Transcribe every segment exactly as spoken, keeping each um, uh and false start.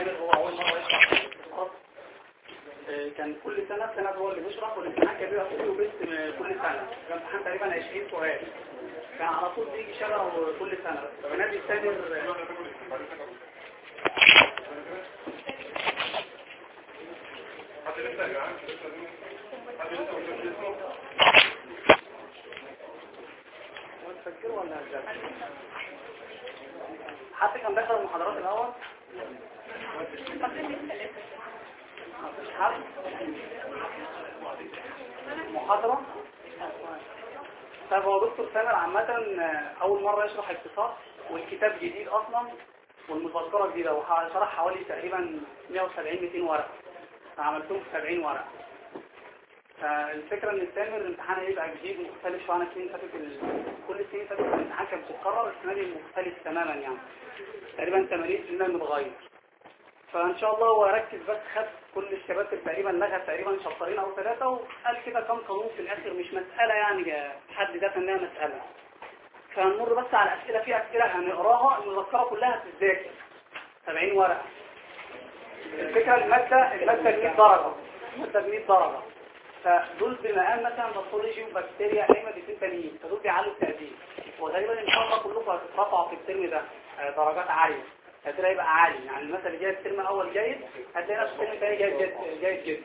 تامر هو اول مره يشرح. كان كل سنه سنه هو اللي بيشرح، والامتحان كان بيبقى كله بس كل سنه، كان امتحان تقريبا عشرين سؤال، كان على طول بيجي شبه كل سنه. فنادي تامر تفكروا ولا حد كان دخل المحاضرات الاول؟ حد محاضرة؟ طيب هو دكتور سامر عامة أول مرة يشرح اقتصاد، والكتاب جديد أصلا والمذكرة جديدة، وشرح حوالي تقريبا مئة وسبعين مئتين ورقة، فعملتهم في سبعين ورقة. فالفكرة إن سامر الامتحان هيبقى جديد مختلف شوية عن السنين اللي فاتت. كل السنين اللي فاتت الامتحان كان بيتكرر، السنة دي مختلف تماما، يعني تقريبا ثمانين بالمئة متغير. فان شاء الله هو ركز بس، خد كل الشباب تقريبا لغى تقريبا شابترين او ثلاثه، وقال كده كم قانون في الاخر، مش مساله يعني حد ذات انها مساله. فهنمر بس على اسئله، في اسئله هنقراها، المذكره كلها تتذاكر سبعين ورقه. الفكره الماده الماده مئة درجه، الماده مئة درجه، فدول بمقام مثلا باثولوجي وبكتيريا اي مادتين تانيين، فدول بيعلوا التقدير، وغالبا ان شاء الله كلكم هتترفعوا في الترم ده درجات عاليه، هتلاقي يبقى عالي. يعني المثل اللي جاي الترم الاول جيد، هتلاقي نفس الترم الثاني جيد جيد جيد جدا.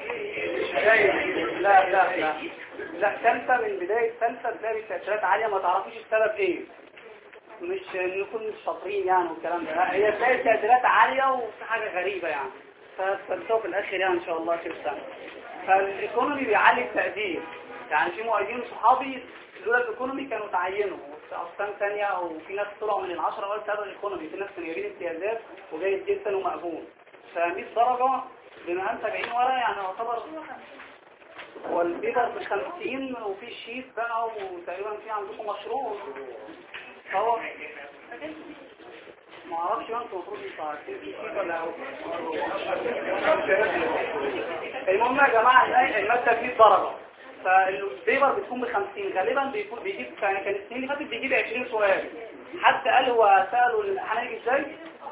جيد لا لا لا لا ثالثه، من بدايه ثالثه تلاقي تاثيرات عاليه ما تعرفيش السبب ايه، مش نكون مش شاطرين يعني والكلام ده، لا هي تلاقي تاثيرات عاليه وفي حاجه غريبه يعني، فتستوى في الاخر يعني ان شاء الله كده سنه. فالايكونومي بيعلي التقدير، يعني في مؤيدين صحابي لولا الايكونومي كانوا تعينوا في اقسام ثانيه، او في ناس طلعوا من العشرة اول بسبب الايكونومي، في ناس كانوا جايبين امتيازات وجيد جدا ومقبول. فمئة درجه بمقام سبعين ورقه، يعني يعتبر والبيبر ب خمسين، وفي شيت بقى، وتقريبا في عندكم مشروع، فهو ما اعرفش بقى انتوا المفروض انتوا عارفين في شيت ولا هو. المهم يا جماعه الماده ب مئة درجه، فالبيبر بتكون ب خمسين، غالبا بيكون بيجيب، كان السنين اللي فاتت بيجيب عشرين سؤال. حد قال هو سالوا الامتحان هيجي ازاي؟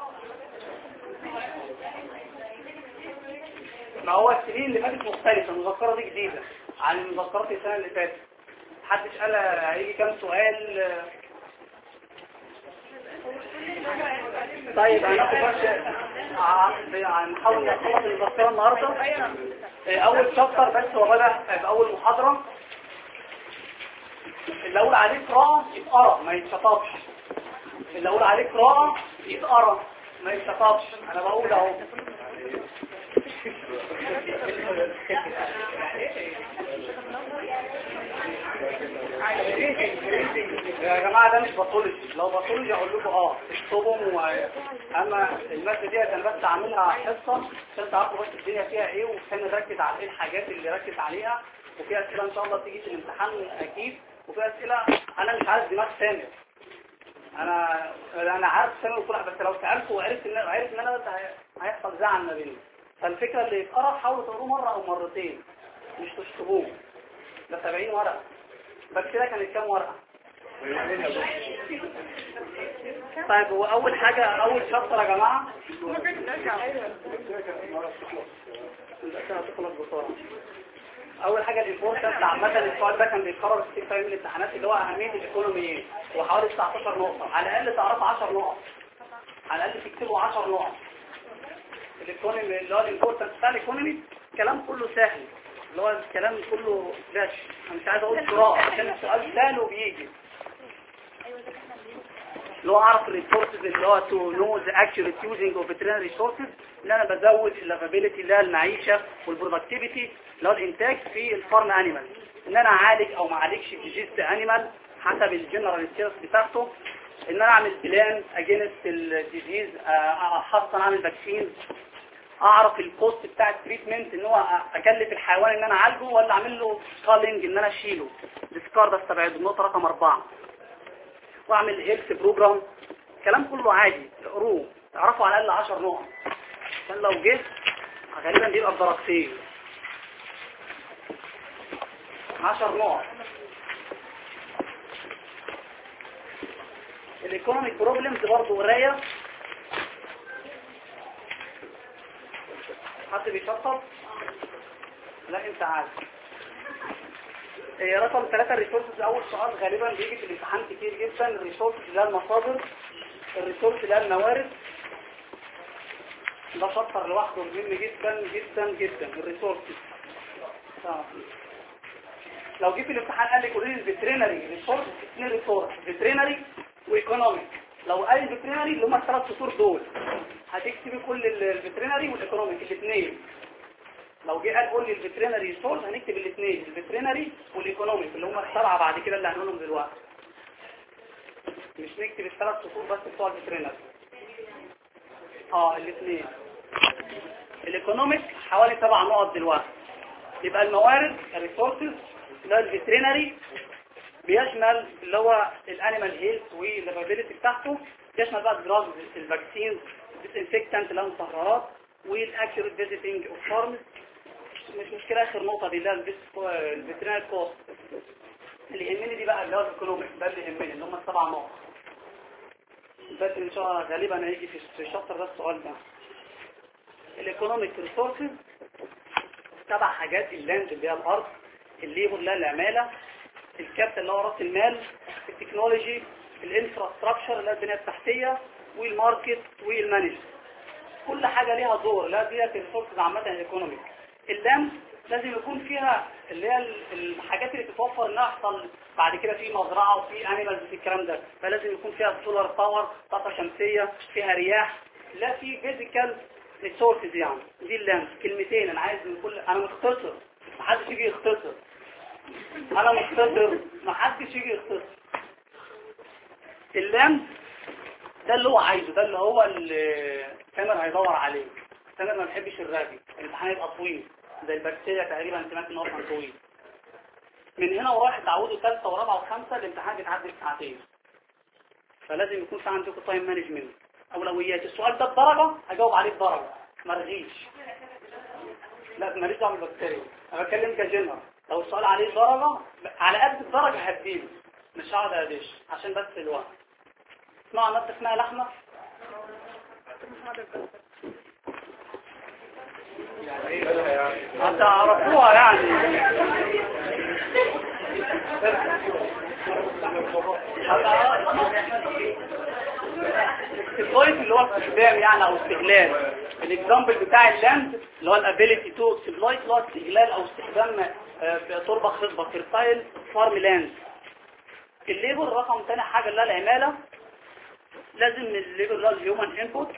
ما هو السنين اللي فاتت مختلفه، المذكره دي جديده عن المذكرات السنه اللي فاتت. محدش قال هيجي كام سؤال. طيب هناخد بس هنحاول نخلص المذكره النهارده. اول شابتر بس هو بدأ باول محاضره، اللي اقول عليه قراءه يتقرا ما يتشطبش، اللي اقول عليه قراءه يتقرا ما يتشطبش. انا بقول اهو يا جماعه ده مش باثولوجي، لو باثولوجي اقول لكم اه اكتبهم و... اما الماده دي انا بس عاملها حصه عشان تعرفوا بس الدنيا فيها ايه، وكان نركز على ايه الحاجات اللي ركز عليها، وفي اسئله ان شاء الله تيجي في الامتحان اكيد، وفي اسئله انا مش عارف دماغ سامر، انا انا عارف سامر وكل حاجه، بس لو سالته وعرفت ان عرفت ان انا بس هيحصل زعل ما بيننا. فالفكره اللي يتقرا حاولوا تقروه مره او مرتين، مش تشطبوه. ده سبعين ورقه بس، كده كانت كام ورقه؟ طيب هو اول حاجه اول شابتر يا جماعه اول حاجه الامبورتنس. عامه السؤال ده كان بيتكرر كتير في الامتحانات، اللي هو اهميه الايكونومي ايه، وحوالي تسعتاشر نقطه، على الاقل تعرفوا عشر نقط، على الاقل تكتبوا عشر نقط. الايكونومي اللي هو الامبورتنس بتاع الايكونومي الكلام كله سهل، اللي هو الكلام كله داش، انا مش عايز اقول قراءه عشان السؤال سهل وبيجي، اللي هو اعرف الريسورسز، اللي هو تو نو ذا accurate using of veterinary ريسورسز، اللي انا بزود اللافابيلتي اللي هي المعيشه، والبرودكتيفيتي اللي هو الانتاج في الفارم انيمال، ان انا اعالج او ما اعالجش ديجيست انيمال حسب الجنرال ستيرس بتاعته، ان انا اعمل بلان اجينست الديزيز، احصن اعمل فاكسين، اعرف الكوست بتاع التريتمنت، ان هو اكلف الحيوان ان انا اعالجه ولا اعمل له سكالينج ان انا اشيله، ديسكارد استبعده، النقطه رقم أربعة، واعمل هيلث بروجرام. الكلام كله عادي اقروه، تعرفوا على الاقل عشر نقط، عشان لو جه غالبا بيبقى بدرجتين، عشر نقط. الايكونوميك بروبلمز برضه قرايه، حد بيشطب؟ لا انت عارف. إيه رقم ثلاثة الريسورسز. اول سؤال غالبا بيجي في الامتحان كتير جدا. الريسورسز اللي هي المصادر، الريسورس اللي هي الموارد. ده شطر لوحده مهم جدا جدا جدا. الريسورسز لو جه في الامتحان قال لك قولي لي الفيترينري ريسورس، اثنين ريسورس فيترينري وايكونوميك. لو قال الفيترينري اللي هم الثلاث سطور دول هتكتبي كل الفيترينري والايكونوميك الاثنين. لو جه قال قول لي الفيترينري ريسورس هنكتب الاثنين الفيترينري والايكونوميك اللي هم السبعه بعد كده اللي هنقولهم دلوقتي. مش نكتب الثلاث سطور بس بتوع الفيترينري. اه الاثنين. الايكونوميك حوالي سبع نقط دلوقتي. يبقى الموارد الريسورسز ده الفيترينري بيشمل اللي هو الانيمال هيلث والليفابيلتي بتاعته، بيشمل بقى الدراجز الفاكسين ديسانفكتنت اللي هو المطهرات والاكيوريت فيزيتنج اوف فارمز. مش مشكله اخر نقطه دي اللي هي الفيترينري كوست. اللي يهمني دي بقى اللي هو الايكونوميك، ده اللي يهمني اللي هم السبع نقط. بس ان شاء الله غالبا هيجي في الشابتر ده السؤال ده. الايكونوميك ريسورسز سبع حاجات: اللاند اللي هي الارض، الليبر اللي هي العماله، الكابيتال اللي هو راس المال، التكنولوجي، الانفراستراكشر اللي هي البنيه التحتيه، والماركت والمانجمنت. كل حاجه ليها دور. لا ديت الريسورسز عامه الايكونوميك. اللاند لازم يكون فيها اللي هي الحاجات اللي تتوفر انها يحصل بعد كده في مزرعه وفي انيمالز في الكلام ده، فلازم يكون فيها سولار باور، طاقه شمسيه، فيها رياح. لا في فيزيكال ريسورسز يعني. دي اللاند. كلمتين انا عايز من كل انا مختصر، محدش يجي يختصر. انا مختصر محدش يجي يختصر. اللاند ده اللي هو عايزه، ده اللي هو اللي تامر هيدور عليه. تامر ما بيحبش الرغي، الامتحان يبقى طويل زي البكتيريا تقريبا. انت ممكن اصلا طويل من هنا وراح تعودوا ثالثه ورابعه وخمسه الامتحان بيتعدي ساعتين، فلازم يكون في عندكم تايم مانجمنت. اولويات السؤال ده بدرجه هجاوب عليه بدرجه، ما رغيش. لا ماليش دعوه بالبكتيريا، انا بتكلم كجنرال. لو السؤال عليه درجه على قد الدرجه هديله، مش هقعد ادش عشان بس الوقت. اسمعوا ناس اسمها لحمه هتعرفوها يعني. الكويس اللي هو استخدام يعني او استغلال. الاكزامبل بتاع اللاند اللي هو الابيليتي تو اكسبلويت اللي هو استغلال او استخدام تربه خصبه فيرتايل فارم لاند. الليبر رقم ثاني حاجه اللي هي العماله. لازم الليبر اللي هو الهيومن انبوت.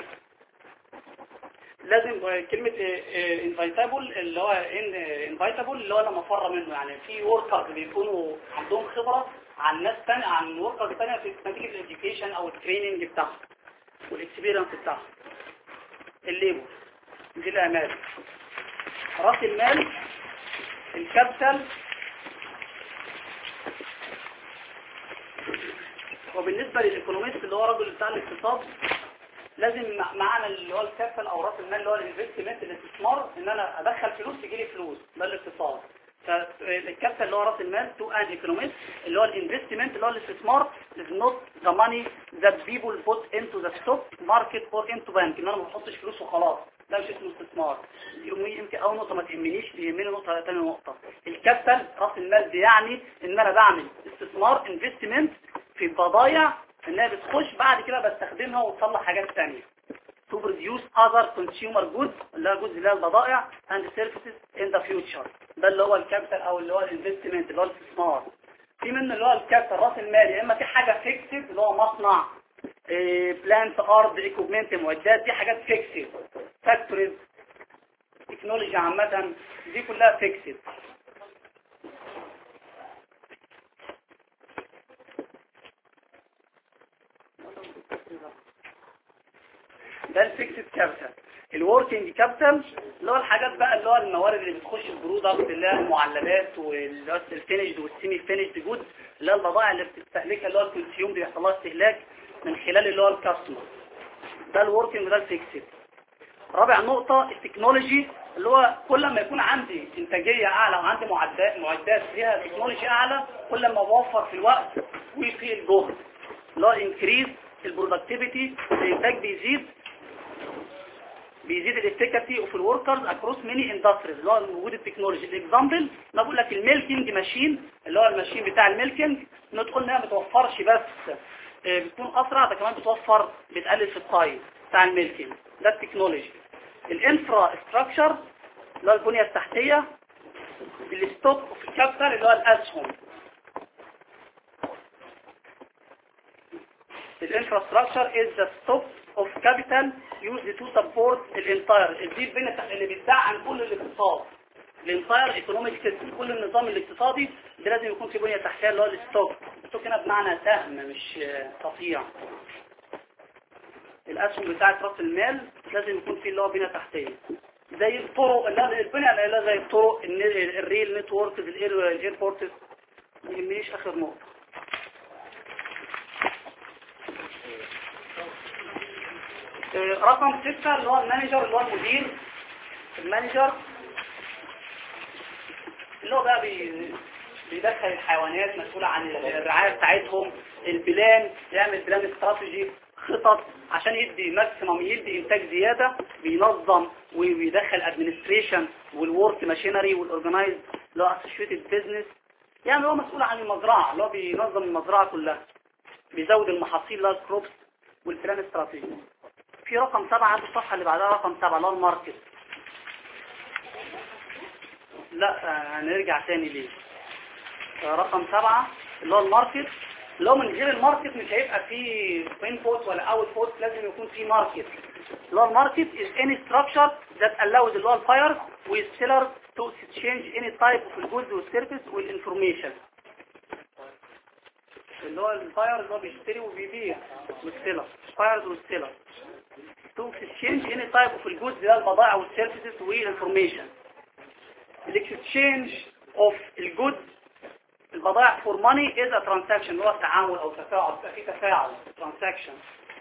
لازم كلمه انفايتابل اللي هو انفايتابل اللي هو لما فر منه، يعني في وركرز بيكونوا عندهم خبره عن ناس ثانيه عن وركرز ثانيه في نتيجه الاديوكيشن او التريننج بتاعهم والاكسبيرينس بتاعهم. الليبر دي العماله. راس المال الكابيتال. وبالنسبه للايكونوميست اللي هو رجل بتاع الاقتصاد لازم معنى اللي هو الكابيتال او راس المال اللي هو الانفستمنت الاستثمار ان انا ادخل فلوس تجي لي فلوس، ده الاقتصاد. فالكابيتال اللي هو راس المال تو ان ايكونوميست اللي هو الانفستمنت اللي هو الاستثمار is not the money that people put into the stock market or into bank. ان انا ما بحطش فلوس وخلاص، ده مش اسمه استثمار. يمكن اول نقطه ما تهمنيش، تهمني نقطه ثانيه. نقطه الكابيتال راس المال دي يعني ان انا بعمل استثمار انفستمنت في بضايع انها بتخش بعد كده بستخدمها وتصلح حاجات ثانيه to produce other consumer goods اللي هي جزء اللي هي البضائع and services in the future. ده اللي هو الكابيتال او اللي هو الانفستمنت اللي هو الاستثمار. في منه اللي هو الكابيتال راس المال، يا اما في حاجه فيكسد اللي هو مصنع، بلانت، ارض، ايكوبمنت، معدات، دي حاجات فيكسد. فاكتوريز، تكنولوجيا عامه، دي كلها فيكسد. ده الفيكسد كابيتال. الوركينج كابيتال اللي هو الحاجات بقى اللي هو الموارد اللي بتخش البرودكت اللي هي المعلبات واللي هو الفينيشد والسيمي فينيشد جود اللي هي البضائع اللي بتستهلكها اللي هو الكونسيوم بيحصل لها استهلاك من خلال اللي هو الكاستمر. ده الوركينج وده الفيكسد. رابع نقطة التكنولوجي اللي هو كل ما يكون عندي انتاجية اعلى وعندي معدات معدات فيها تكنولوجي اعلى كل ما بوفر في الوقت وفي الجهد اللي هو انكريز البرودكتيفيتي، الانتاج بيزيد بيزيد الافكاسي اوف الوركرز اكروس ميني اندستريز اللي هو وجود التكنولوجي. الاكزامبل انا بقول لك الميلكينج ماشين اللي هو الماشين بتاع الميلكينج، نقول انها ما بتوفرش بس بتكون اسرع، ده كمان بتوفر بتقلل في التايم بتاع الميلكينج، ده التكنولوجي. الانفرا ستراكشر اللي هو البنيه التحتيه. الستوك اوف الكابيتال اللي هو الاسهم. الانفراستراكشر is the stock of capital used to support الانتاير، دي البنيه اللي بتدعم كل الاقتصاد، الانتاير ايكونوميك سيستم، كل النظام الاقتصادي ده لازم يكون في بنيه تحتيه اللي هو الستوك. الستوك هنا بمعنى سهم مش قطيع. الاسهم بتاعه راس المال لازم يكون فيه اللي هو بنيه تحتيه زي الطرق، البنيه اللي زي الطرق، الريل نتوركس، الايربورتس. ما يهمنيش اخر نقطه. رقم ستة اللي هو المانجر اللي هو المدير. المانجر اللي هو بقى بي بيدخل الحيوانات، مسؤول عن الرعاية بتاعتهم، البلان، يعمل بلان استراتيجي، خطط عشان يدي ماكسيمم، يدي انتاج زيادة، بينظم وبيدخل ادمنستريشن والورك ماشينري والاورجنايز اللي هو اسوشيتد بيزنس. يعني هو مسؤول عن المزرعة اللي هو بينظم المزرعة كلها، بيزود المحاصيل اللي هو الكروبس والبلان استراتيجي. في رقم سبعة في الصفحة اللي بعدها رقم سبعة اللي هو الماركت. لا هنرجع تاني ليه. رقم سبعة اللي هو الماركت، اللي هو من غير الماركت مش هيبقى فيه انبوت ولا اوتبوت، لازم يكون فيه ماركت. اللي هو الماركت is any structure that allows اللي هو البايرز والسيلرز to exchange any type of goods والسيرفيس والانفورميشن. اللي هو البايرز اللي هو بيشتري وبيبيع، والسيلر البايرز والسيلر to exchange any type of goods اللي هي البضائع والسيرفيسز والانفورميشن. الاكسشينج اوف الجودز البضائع for money is a transaction اللي هو التعامل او تفاعل، في تفاعل transaction.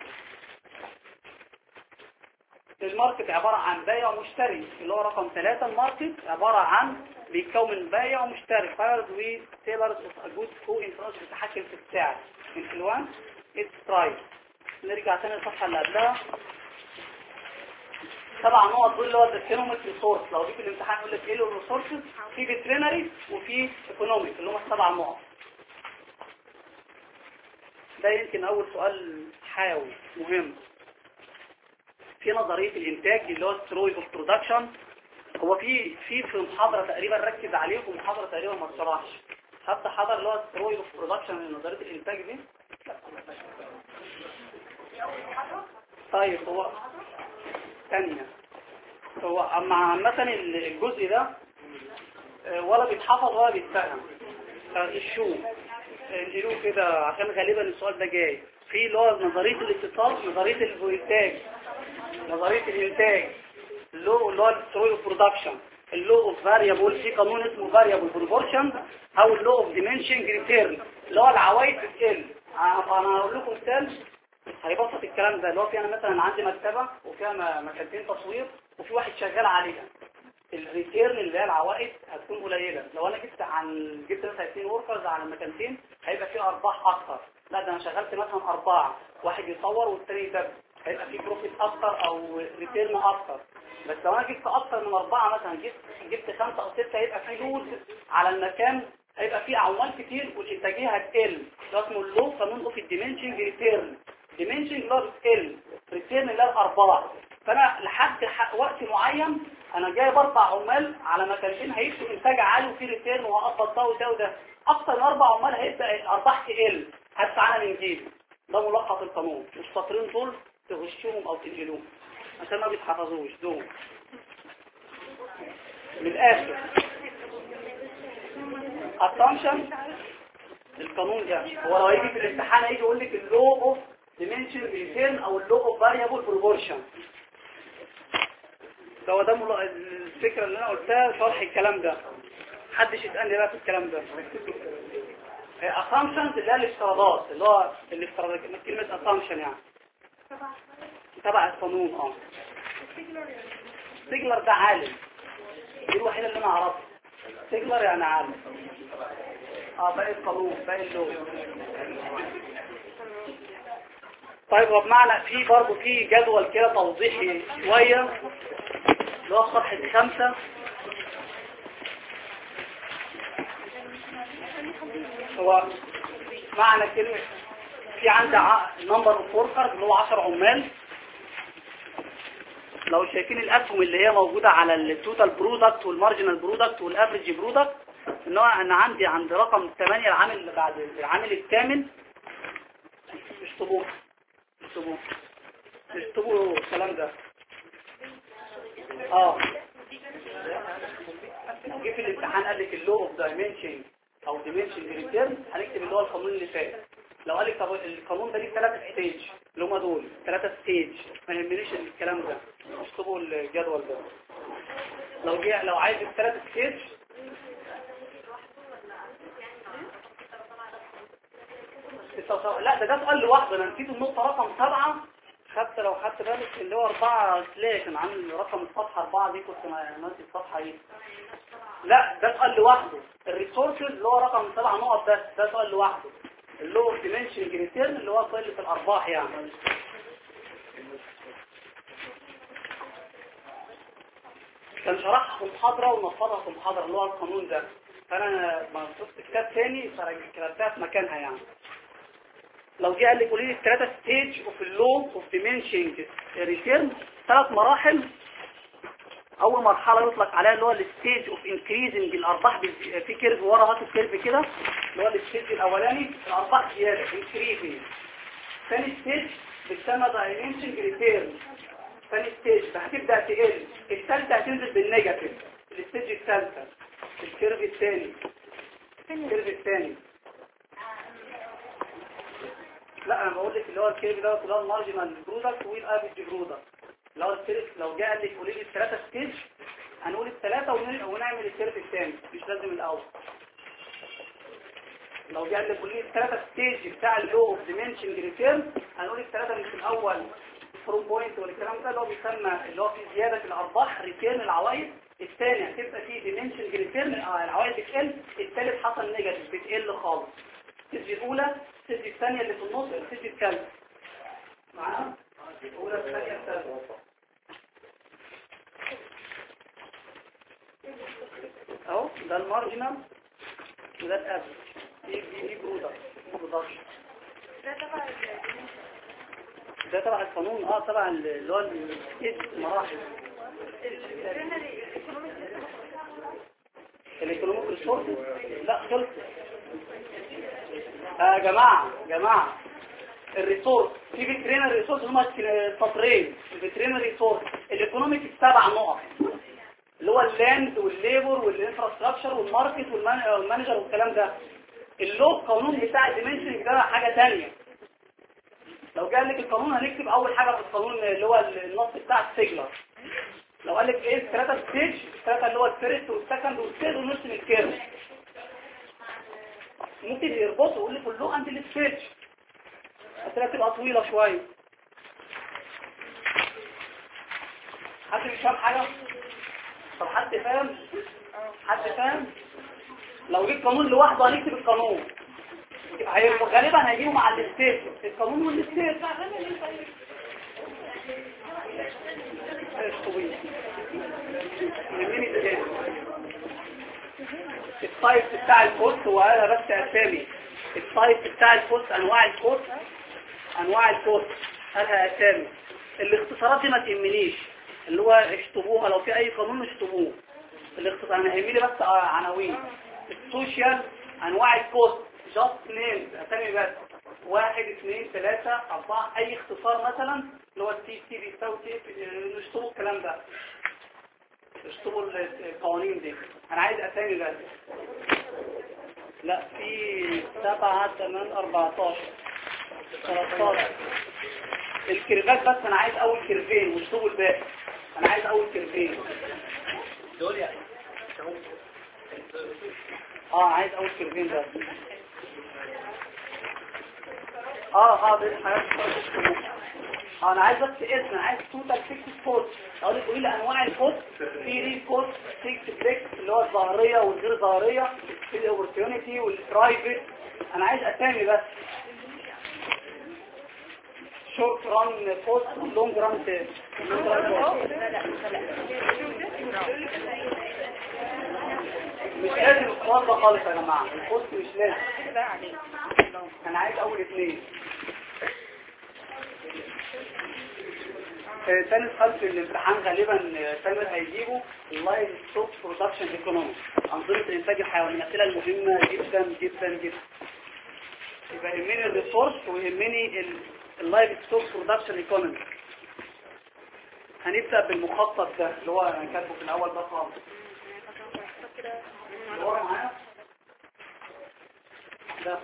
الماركت عبارة عن بائع ومشتري اللي هو رقم ثلاثة. الماركت عبارة عن بيتكون من بائع ومشتري buyers وسيلرز of goods who influence بتتحكم في السعر influence its price. نرجع تاني للصفحة اللي قبلها. سبع نقط دول اللي هو الايكونوميك ريسورس. لو جيت الامتحان يقول لك ايه الريسورسز، في فيترينري وفي ايكونوميك اللي هم السبع نقط. ده يمكن اول سؤال حيوي مهم في نظريه الانتاج اللي هو ستروي اوف برودكشن. هو في في في محاضره تقريبا ركز عليه ومحاضره تقريبا ما اتشرحش. حتى حضر اللي هو ستروي اوف برودكشن نظريه الانتاج دي. طيب هو ثانيه هو اما عامه الجزء ده ولا بيتحفظ ولا بيتفهم. الشو انجلوه كده عشان غالبا السؤال ده جاي في اللي هو نظريه الاتصال، نظريه الانتاج، نظريه الانتاج اللو اللي هو الستروي اوف برودكشن، اللو اوف فاريبل، في قانون اسمه فاريبل بروبورشن او اللو اوف ديمنشن ريتيرن اللي هو العوائد بتقل. انا هقول لكم مثال هيبسط الكلام ده. اللي هو في انا مثلا عندي مكتبه وفيها مكانتين تصوير وفي واحد شغال عليها، الريتيرن اللي هي العوائد هتكون قليله. لو انا جبت عن جبت مثلا اثنين وركرز على المكانتين هيبقى في ارباح اكتر. لا ده انا شغلت مثلا اربعه، واحد يصور والثاني يدبر، هيبقى في بروفيت اكتر او ريتيرن اكتر. بس لو انا جبت اكتر من اربعه مثلا، جبت جبت خمسه او سته، هيبقى في لود على المكان، هيبقى في اعمال كتير والانتاجيه هتقل. ده اسمه اللو قانون اوف الديمنشن ريتيرن. ديمنشن اللي هو بتقل، ريتيرن اللي هي الارباح. فانا لحد وقت معين انا جايب اربع عمال على مكانتين هيدوا انتاج عالي وفي ريتيرن وهقبض ده وده وده. اكتر من اربع عمال هيبدا الارباح تقل، هدفع انا من جيبي. ده ملخص القانون. السطرين دول تغشهم او تنقلوهم عشان ما بيتحفظوش دول. من الاخر assumption القانون ده هو لو هيجي في الامتحان هيجي يقول لك اللو اوف ديمنشن ريتيرن او اللو اوف فاريبل بروبورشن. ده ده مل... الفكره اللي انا قلتها شرح الكلام ده. محدش يسالني بقى في الكلام ده. assumptions اللي هي الافتراضات، اللي هو الافتراضات كلمه assumption يعني تبع القانون. اه سيجلر ده عالم، دي الوحيده اللي انا اعرفها. سيجلر يعني عالم. اه باقي القانون باقي اللغه. طيب هو بمعنى في برضه في جدول كده توضيحي شويه اللي هو صفحه خمسة. هو معنى كلمه في عندي نمبر اوف وركرز اللي هو عشرة عمال. لو شايفين الاسهم اللي هي موجوده على التوتال برودكت والمارجنال برودكت والافريج برودكت، ان هو انا عندي عند رقم ثمانية العامل اللي بعد العامل الثامن. اشطبوه اشطبوه اشطبوه الكلام ده. اه لو جه في الامتحان قال لك اللو اوف دايمنشن او دايمنشن ريتيرن، هنكتب اللي هو القانون اللي فات. لو قال لك طب القانون ده ليه ثلاثه ستيج اللي هم دول ثلاثه ستيج، ما يهمنيش الكلام ده، اشطبوا الجدول ده. لو جه لو عايز الثلاثه ستيج لا ده ده سؤال لوحده. انا نسيت النقطه رقم سبعة، خدت لو خدت بالك اللي هو أربعة تلاقي كان عامل رقم الصفحه أربعة دي، كنت ناسي الصفحه دي. لا ده سؤال لوحده. الريسورسز اللي هو رقم سبعة نقط بس، ده سؤال لوحده. اللي هو ديمنشن جريتيرن اللي هو قله الارباح يعني. كان شرحها في محاضره ونفذها في محاضره اللي هو القانون ده، فانا ما شفت كتاب ثاني فكتبتها في مكانها يعني. لو جه قال لي قولي لي الثلاثه ستيج اوف اللو اوف ديمنشن ريتيرن، ثلاث مراحل. اول مرحله يطلق عليها اللي هو الستيج اوف انكريزنج الارباح، في كيرف ورا هاتوا كيرف كده اللي هو الستيج الاولاني الارباح زياده انكريزنج. ثاني ستيج بتسمى دايمنشن ريتيرن. ثاني ستيج هتبدا تقل. الثالثه هتنزل بالنيجاتيف. الستيج الثالثه الكيرف الثاني الكيرف الثاني لا انا بقول لك اللي هو الكيرف ده اللي هو المارجنال برودكت والافريج برودكت. لو الكيرف لو جه قال لك قولي لي الثلاثه ستيج، هنقول الثلاثه ونعمل الكيرف الثاني، مش لازم الاول. لو جه قال لك قولي لي الثلاثه ستيج بتاع اللو اوف ديمنشن ريتيرن، هنقول الثلاثه مش الاول فروم بوينت والكلام ده اللي هو بيسمى اللي هو في زياده الارباح ريتيرن العوائد. الثاني هتبقى فيه ديمنشن ريتيرن العوائد بتقل. الثالث حصل نيجاتيف بتقل خالص. الستيج الاولى، الستيج الثانيه اللي في النص، الستيج الثالث معانا الاولى الثانيه الثالثه. اهو ده المارجنال وده الافريج. دي دي برودكت برودكشن. ده تبع ده تبع القانون. اه تبع اللي هو المراحل الايكونوميك ريسورسز. لا خلص يا آه جماعه جماعه الريسورس في فيترينال ريسورس هم سطرين. الفيترينال ريسورس الايكونوميك السبع نقط اللي هو اللاند والليبر والانفراستراكشر والماركت والمانجر والكلام ده. اللو القانون بتاع الديمنشن ده حاجه ثانيه. لو جاب لك القانون هنكتب اول حاجه في القانون اللي هو النص بتاع السيجلر. لو قال لك ايه الثلاثه ستيج، الثلاثه اللي هو الفيرست والسكند والثيرد ونرسم الكيرف، ممكن يربطوا يقول لك كله عند الستيج بس تبقى طويله شويه. حد مش فاهم حاجه؟ طب حد فاهم؟ حد فاهم؟ لو جه القانون لوحده هنكتب القانون، غالبا هيجيبوا مع الستيج القانون والستيج. ايش طويل يهمني ازاي التايب بتاع الكوست. وانا بس اسامي التايب بتاع الكوست، انواع الكوست انواع الكوست قالها اسامي. الاختصارات دي ما تهمنيش، اللي هو اشطبوها لو في اي قانون اشطبوه. الاختصار انا يهمني بس عناوين. السوشيال انواع الكوست جاست نيم اسامي بس، واحد اثنين ثلاثة اربعة اي اختصار مثلا اللي هو التي تي بيساوي تي، نشطبوا الكلام ده، نشطبوا القوانين دي. انا عايز اسامي بس. لا في سبعة ثمان اربعتاشر ثلاثتاشر الكيرفات بس. انا عايز اول كيرفين واشطبوا الباقي. انا عايز اول كيرفين دول يعني. اه عايز اول كيرفين بس. اه اه دي حاجات اه انا عايز بس اسم. انا عايز توتال فيكس كوست. اقول لك قولي لي انواع الكوست. في ريل كوست، فيكس فيكس اللي هو الظاهريه والغير ظاهريه، في الاوبورتيونيتي والبرايفت. انا عايز اسامي بس. شورت ران كوست لونج ران سيل. مش لازم السؤال ده خالص يا جماعه، الكوست مش لازم، انا عايز اول اثنين. ثاني سؤال في الامتحان غالبا سامر هيجيبه اللايف ستوك برودكشن ايكونومي، انظمه الانتاج الحيواني، من الاسئله المهمه جدا جدا جدا. يبقى يهمني الريسورس ويهمني اللايف ستوك برودكشن ايكونومي. هنبدا بالمخطط ده اللي هو انا كاتبه في الاول ده خالص. ورا معايا ده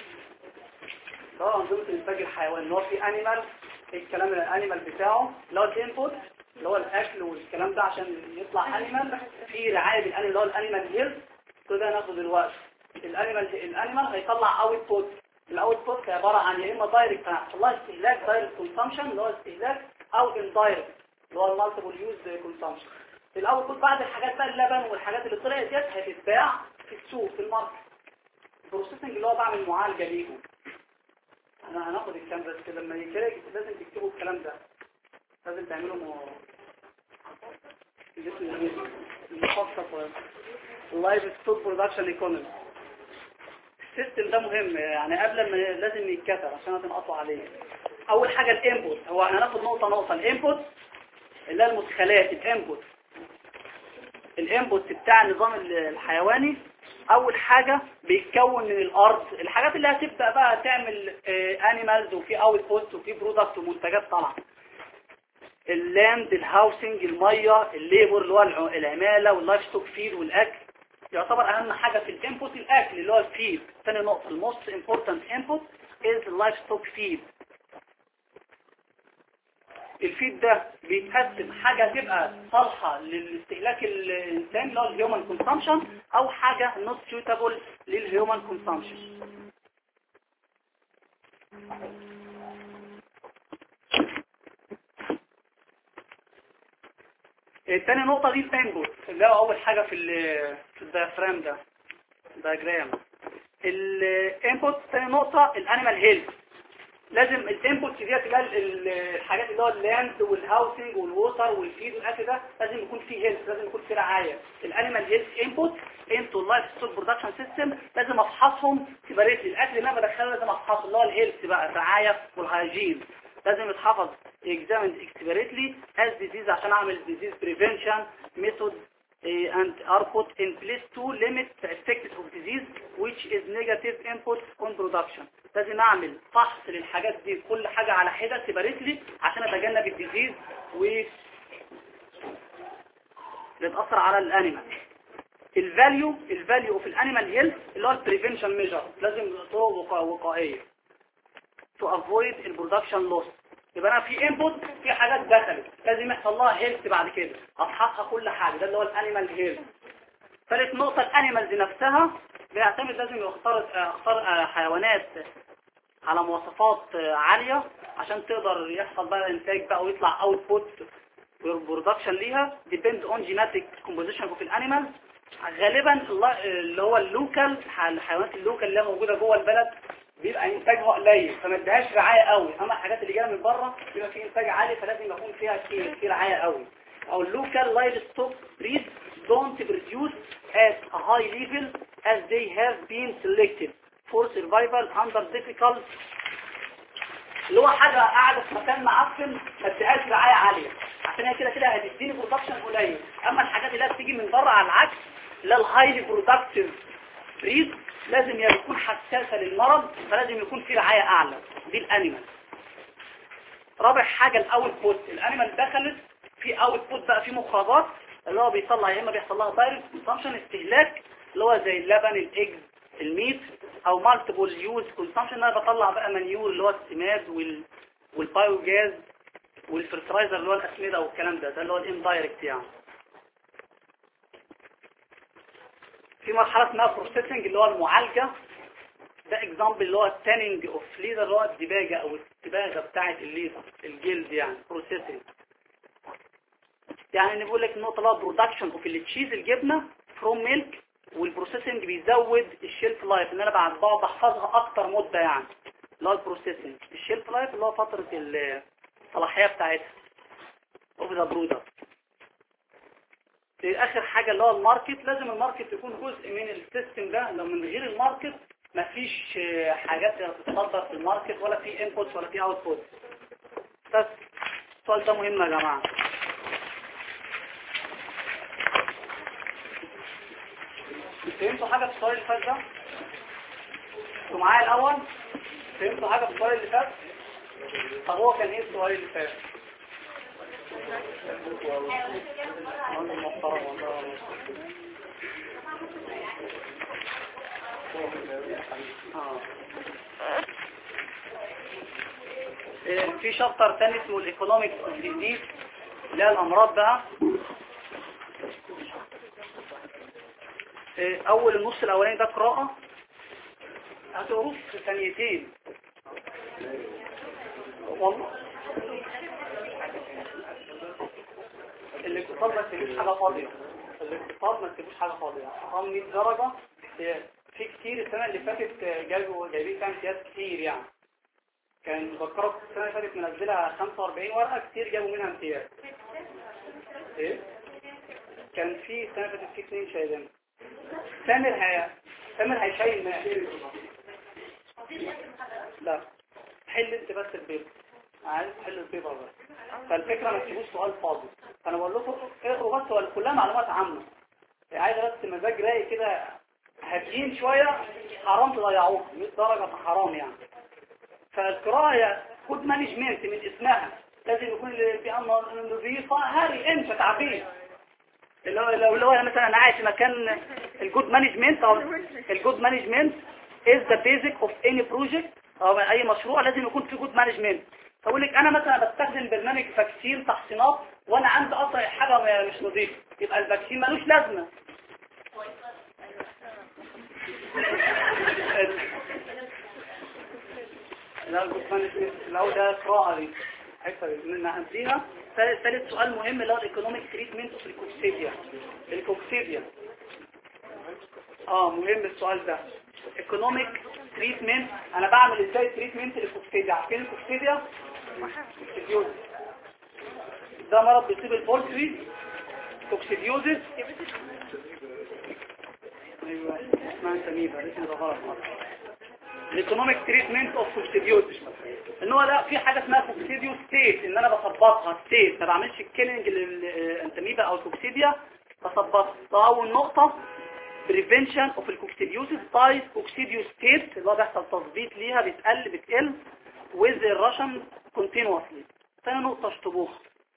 ده انظمه الانتاج الحيواني اللي هو في انيمال، الكلام الانيمال بتاعه اللي هو الانبوت اللي هو الاكل والكلام ده عشان يطلع انيمال، في رعايه بالانيمال اللي هو الانيمال هيلث. كده ناخد دلوقتي الانيمال الانيمال هيطلع اوت بوت. الاوت بوت عباره عن يا اما دايركت هيحصل لها استهلاك دايركت كونسامشن اللي هو استهلاك، او اندايركت اللي هو المالتيبل يوز كونسامشن. الاوت بوت بعد الحاجات بقى اللبن والحاجات اللي طلعت ديت هتتباع في السوق في الماركت. البروسيسنج اللي هو بعمل معالجه ليهم. انا هناخد الكلام ده كده لما يجي لازم تكتبوا الكلام ده، لازم تعملوا م... المخطط اللايف ستوك برودكشن ايكونومي. السيستم ده مهم يعني قبل ما لازم يتكتب عشان تنقطوا عليه. اول حاجه الانبوت، هو هناخد نقطه نقطه. الانبوت اللي هي المدخلات، الانبوت الانبوت بتاع النظام الحيواني اول حاجه بيتكون من الارض، الحاجات اللي هتبدا بقى تعمل انيمالز وفي اوت بوست وفي برودكت ومنتجات طالعه. اللاند، الهاوسنج، الميه، الليبر اللي هو العماله واللايف ستوك فيد والاكل. يعتبر اهم حاجه في الانبوت الاكل اللي هو الفيد. ثاني نقطه الموست امبورتنت انبوت از اللايف ستوك فيد. الفيد ده بيتقدم حاجه تبقى صالحه للاستهلاك الانسان اللي هو الهيومن كونسامشن، او حاجه نوت سوتابل للهيومن كونسامشن. الثاني نقطه دي الانبوت اللي هو اول حاجه في في الديافرام ده دايجرام. الانبوت ثاني نقطه الانيمال هيلث. لازم الانبوت ديت اللي الحاجات اللي هو اللاند والهاوسنج والووتر والفيد والاكل ده لازم يكون فيه هيلث، لازم يكون فيه رعايه. الانيمال هيلث انبوت انتو اللايف ستوك برودكشن سيستم لازم افحصهم سيبريتلي. الاكل اللي انا بدخله لازم افحصه اللي هو الهيلث بقى، الرعايه والهايجين لازم يتحفظ examined expertly as disease عشان اعمل disease prevention method and are put in place to limit the effect of disease which is negative input on production. لازم اعمل فحص للحاجات دي كل حاجة على حدة سيبريتلي عشان اتجنب الديزيز و اللي تأثر على الانيمال. الفاليو الفاليو اوف الانيمال هيلث اللي هو البريفنشن ميجر، لازم طرق وقائية to avoid البرودكشن لوس. يبقى انا في انبوت، في حاجات دخلت لازم يحصل لها هيلث بعد كده، افحصها كل حاجة، ده اللي هو الانيمال هيلث. ثالث نقطة الانيمالز نفسها بيعتمد لازم يختار اختار حيوانات على مواصفات عالية عشان تقدر يحصل بقى انتاج بقى ويطلع اوتبوت برودكشن ليها. depend on genetic composition of الانيمال. غالبا اللي هو اللوكال، الحيوانات اللوكال اللي موجودة جوه البلد بيبقى انتاجها قليل فما ادهاش رعاية قوي، اما الحاجات اللي جايه من بره بيبقى في انتاج عالي فلازم يكون فيها في, في رعاية قوي. او اللوكال لايف ستوك بريد don't produce at a high level as they have been selected for survival under difficult، اللي هو حاجة قاعدة في مكان معفن ما ادهاش رعاية عالية عشان هي كده كده هتديني برودكشن قليل. اما الحاجات اللي بتيجي من بره على العكس اللي هي الهايلي برودكتيف بريد لازم يكون حساسة للمرض فلازم يكون في رعاية اعلى. دي الانيمال. رابع حاجة الاوت بوت. الانيمال دخلت في اوت بوت بقى في مخرجات اللي هو بيطلع يا اما بيحصل لها دايركت كونسامشن استهلاك اللي هو زي اللبن، الايجز، الميت، او مالتيبل يوز كونسامشن انا بطلع بقى منيور اللي هو السماد وال والبايو جاز والفرترايزر اللي هو الاسمده والكلام ده، ده اللي هو الاندايركت يعني. في مرحله اسمها بروسيسنج اللي هو المعالجه. ده اكزامبل اللي هو التانينج اوف ليزر اللي هو الدباجه او الدباغه بتاعه الليزر الجلد يعني. بروسيسنج يعني نقول لك النقطه اللي هو برودكشن اوف التشيز الجبنه فروم ميلك، والبروسيسنج بيزود الشيلف لايف ان انا بعد بقعد احفظها اكتر مده يعني. اللي هو البروسيسنج، الشيلف لايف اللي هو فترة الصلاحية بتاعتها اوف ذا برودكت. اخر حاجة اللي هو الماركت، لازم الماركت يكون جزء من السيستم ده، لو من غير الماركت مفيش حاجات هتتصدر في الماركت ولا في انبوتس ولا في اوتبوتس. بس السؤال ده مهم يا جماعة. فهمتوا حاجة في السؤال اللي فات ده؟ انتوا معايا الأول؟ فهمتوا حاجة في السؤال اللي فات؟ طب هو كان ايه السؤال اللي فات؟ في شابتر تاني اسمه الايكونوميك ديزيز اللي هي الامراض بقى. اول النص الاولاني ده قراءة هتقروه في ثانيتين والله. الاقتصاد ما تسيبوش حاجة فاضية، الاقتصاد ما تسيبوش حاجة فاضية. ارقام مية درجة في كتير. السنة اللي فاتت جايبوا جايبين كام امتياز كتير يعني. كان مذكرة السنة اللي فاتت منزلها خمسة وأربعين ورقة كتير جابوا منها امتياز. ايه؟ كان في السنة اللي فاتت في اثنين شايلين. سامر هي سامر هيشيل ماء. لا حل انت بس البيض، عايز تحل البيضة بس. فالفكرة ما تجيبوش سؤال فاضي. انا بقول لكم اقروا بس، ولا كلها معلومات عامة، عايز بس مزاج رايق كده هاديين شوية. حرام تضيعوها مية درجة، حرام يعني. فالقراءة كود مانجمنت من اسمها، لازم يكون البيئة نظيفة. هاري انت تعبير اللي هو لو هو مثلا انا عايش مكان الجود مانجمنت، او الجود مانجمنت is the basic of any project او اي مشروع لازم يكون فيه جود مانجمنت. فاقول لك انا مثلا بستخدم برنامج فاكسين تحصينات وانا عندي اصلا حاجه مش نظيفه، يبقى الفاكسين ملوش لازمه. لا الجود مانجمنت لو ده قراءه دي حته نعديها. ثالث سؤال مهم اللي هو الايكونوميك تريتمنت اوف الكوكسيديا. الكوكسيديا اه مهم السؤال ده. ايكونوميك تريتمنت، انا بعمل ازاي تريتمنت للكوكسيديا؟ عارفين الكوكسيديا؟ كوكسيديوزيس ده مرض بيصيب البولتري. كوكسيديوزيس ايوه اسمها سميبه اسم ده غلط. الايكونوميك تريتمنت اوف كوكسيديوزيس ان هو لا في حاجه اسمها كوكسيديو ستيت، ان انا بثبطها ستيت، ما بعملش الكيلينج للانتاميبا او الكوكسيديا، بثبطها. ده اول نقطه. prevention of الكوكسيديوزيس باي كوكسيديو ستيت اللي هو بيحصل تظبيط ليها، بتقل بتقل with Russian continuously. ثاني نقطه اشطبوها.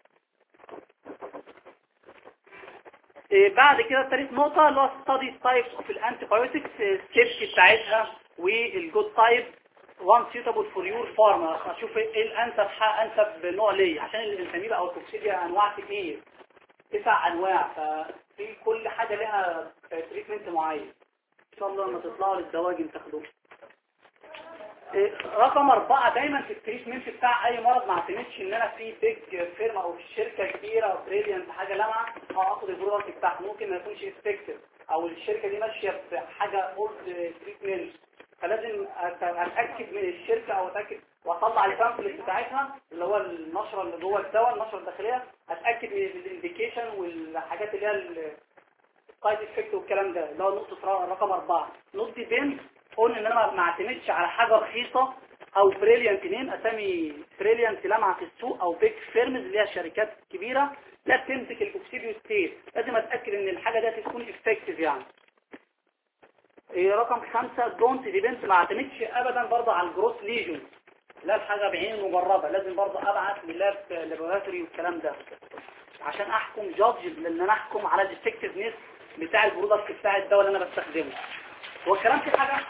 إيه بعد كده ثالث نقطه اللي هو study types of الانتيبيوتكس، السيفتي بتاعتها والجود تايب وان suitable for your farm. اشوف ايه الانسب انسب نوع ليه، عشان الانتاميبا او الكوكسيديا انواع كتير، تسع انواع، ففي كل حاجه لها تريتمنت معين. ان شاء الله لما تطلعوا للدواجن تاخدوه. إيه رقم أربعة، دايما في التريتمنت بتاع أي مرض ما اعتمدش إن أنا في بيج فيرما أو في شركة كبيرة أو بريليانت حاجة لامعة أو آخد البرودكت بتاعها، ممكن ما يكونش افكتيف أو الشركة دي ماشية بحاجة اولد تريتمنت. فلازم اتاكد من الشركه او اتاكد واطلع البامفلت بتاعتها اللي هو النشره اللي جوه الدواء، النشره الداخليه، اتاكد من الانديكيشن والحاجات اللي هي السايد افكت والكلام ده، اللي هو نقطه رقم أربعة. نوت ديبند قلنا ان انا ما اعتمدش على حاجه رخيصه او بريليانت نيم، اسامي بريليانت لامعه في السوق او بيج فيرمز اللي هي الشركات الكبيره، لا تمسك الكوكسيديو ستيت. لازم اتاكد ان الحاجه دي تكون افكتيف يعني. إيه رقم خمسة، دونت ديبنت، ما اعتمدش ابدا برضه على الجروس ليجون، لا الحاجه بعين مجرده، لازم برضه ابعت للاب لابوراتوري والكلام ده عشان احكم جادج، لان انا احكم على الافكتيفنس بتاع البرودكت بتاع الدواء اللي انا بستخدمه. هو الكلام في حاجه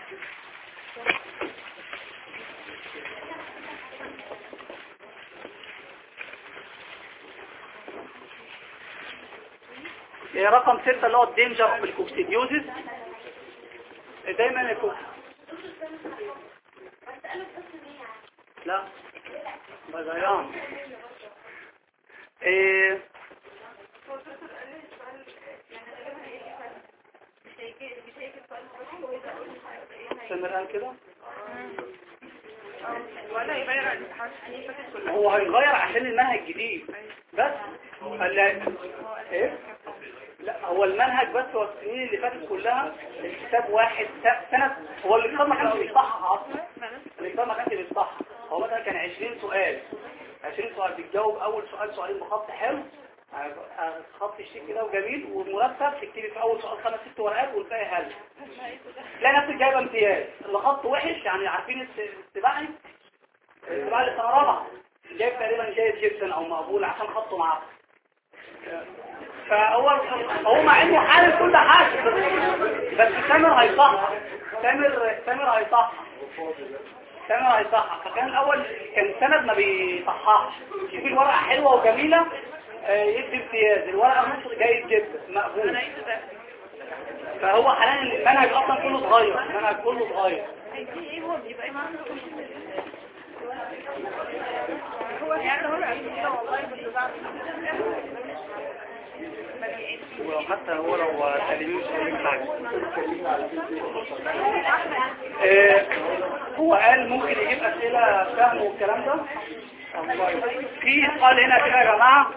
إيه رقم ستة اللي هو الدينجر اوف الكوكسيديوزيس. دايما الكوكس لا بغيان ايه سمر قال كده ولا يغير الامتحانات السنين اللي فاتت كلها؟ هو هيغير عشان المنهج جديد بس. ولا ايه؟ لا هو المنهج بس، هو السنين اللي فاتت كلها الكتاب واحد سنة. هو الكتاب ما كانش بيصحح اصلا، الكتاب ما كانش بيصحح. هو مثلا كان عشرين سؤال، عشرين سؤال بتجاوب اول سؤال سؤالين بخط حلو، خط شيك كده وجميل ومرتب، تكتبي في اول سؤال خمس ست ورقات والباقي هل تلاقي نفسك جايبه امتياز. اللي خط وحش يعني عارفين السباعي السباعي اللي سنه رابعه جايب تقريبا جيد جدا او مقبول عشان خطه معاه. فهو هو مع انه حالل كل حاجه بس سامر هيصحح، سامر سامر هيصحح سامر هيصحح. فكان الاول كان سند ما بيصححش، يجيب الورقه حلوه وجميله يدي امتياز، الورقه نص جيد جدا مقبول. فهو حاليا المنهج اصلا كله اتغير، المنهج كله اتغير. ايه هو بيبقى ايه معنى هو يعني هو والله بس بعد وحتى هو لو تلميذ حاجه هو قال ممكن يجيب اسئله فهم والكلام ده. في سؤال هنا كده يا جماعه،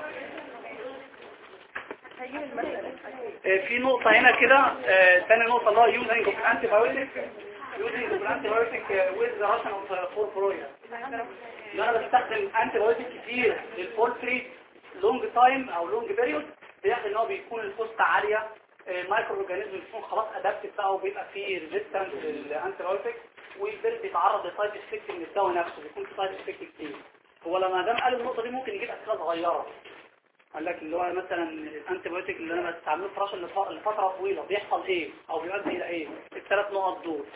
في نقطة هنا كده، ثاني نقطة اللي هو using of antibiotic using of antibiotic with the Russian of for Freud. أنا بستخدم antibiotic كتير للبولتري long time أو long period، بيحصل إن هو بيكون الكوست عالية، مايكرو اورجانيزم بيكون خلاص ادابتد بقى وبيبقى فيه ريزيستنت للانتيبيوتيك، والبيرد بيتعرض لسايد افكت من الدواء نفسه، بيكون في سايد افكت كتير. هو لما دام قال النقطة دي ممكن يجيب أسئلة صغيرة، قال لك اللي هو مثلا الانتيبيوتيك اللي انا بستعمله في رشا لفتره طويله بيحصل ايه او بيؤدي الى ايه. الثلاث نقط دول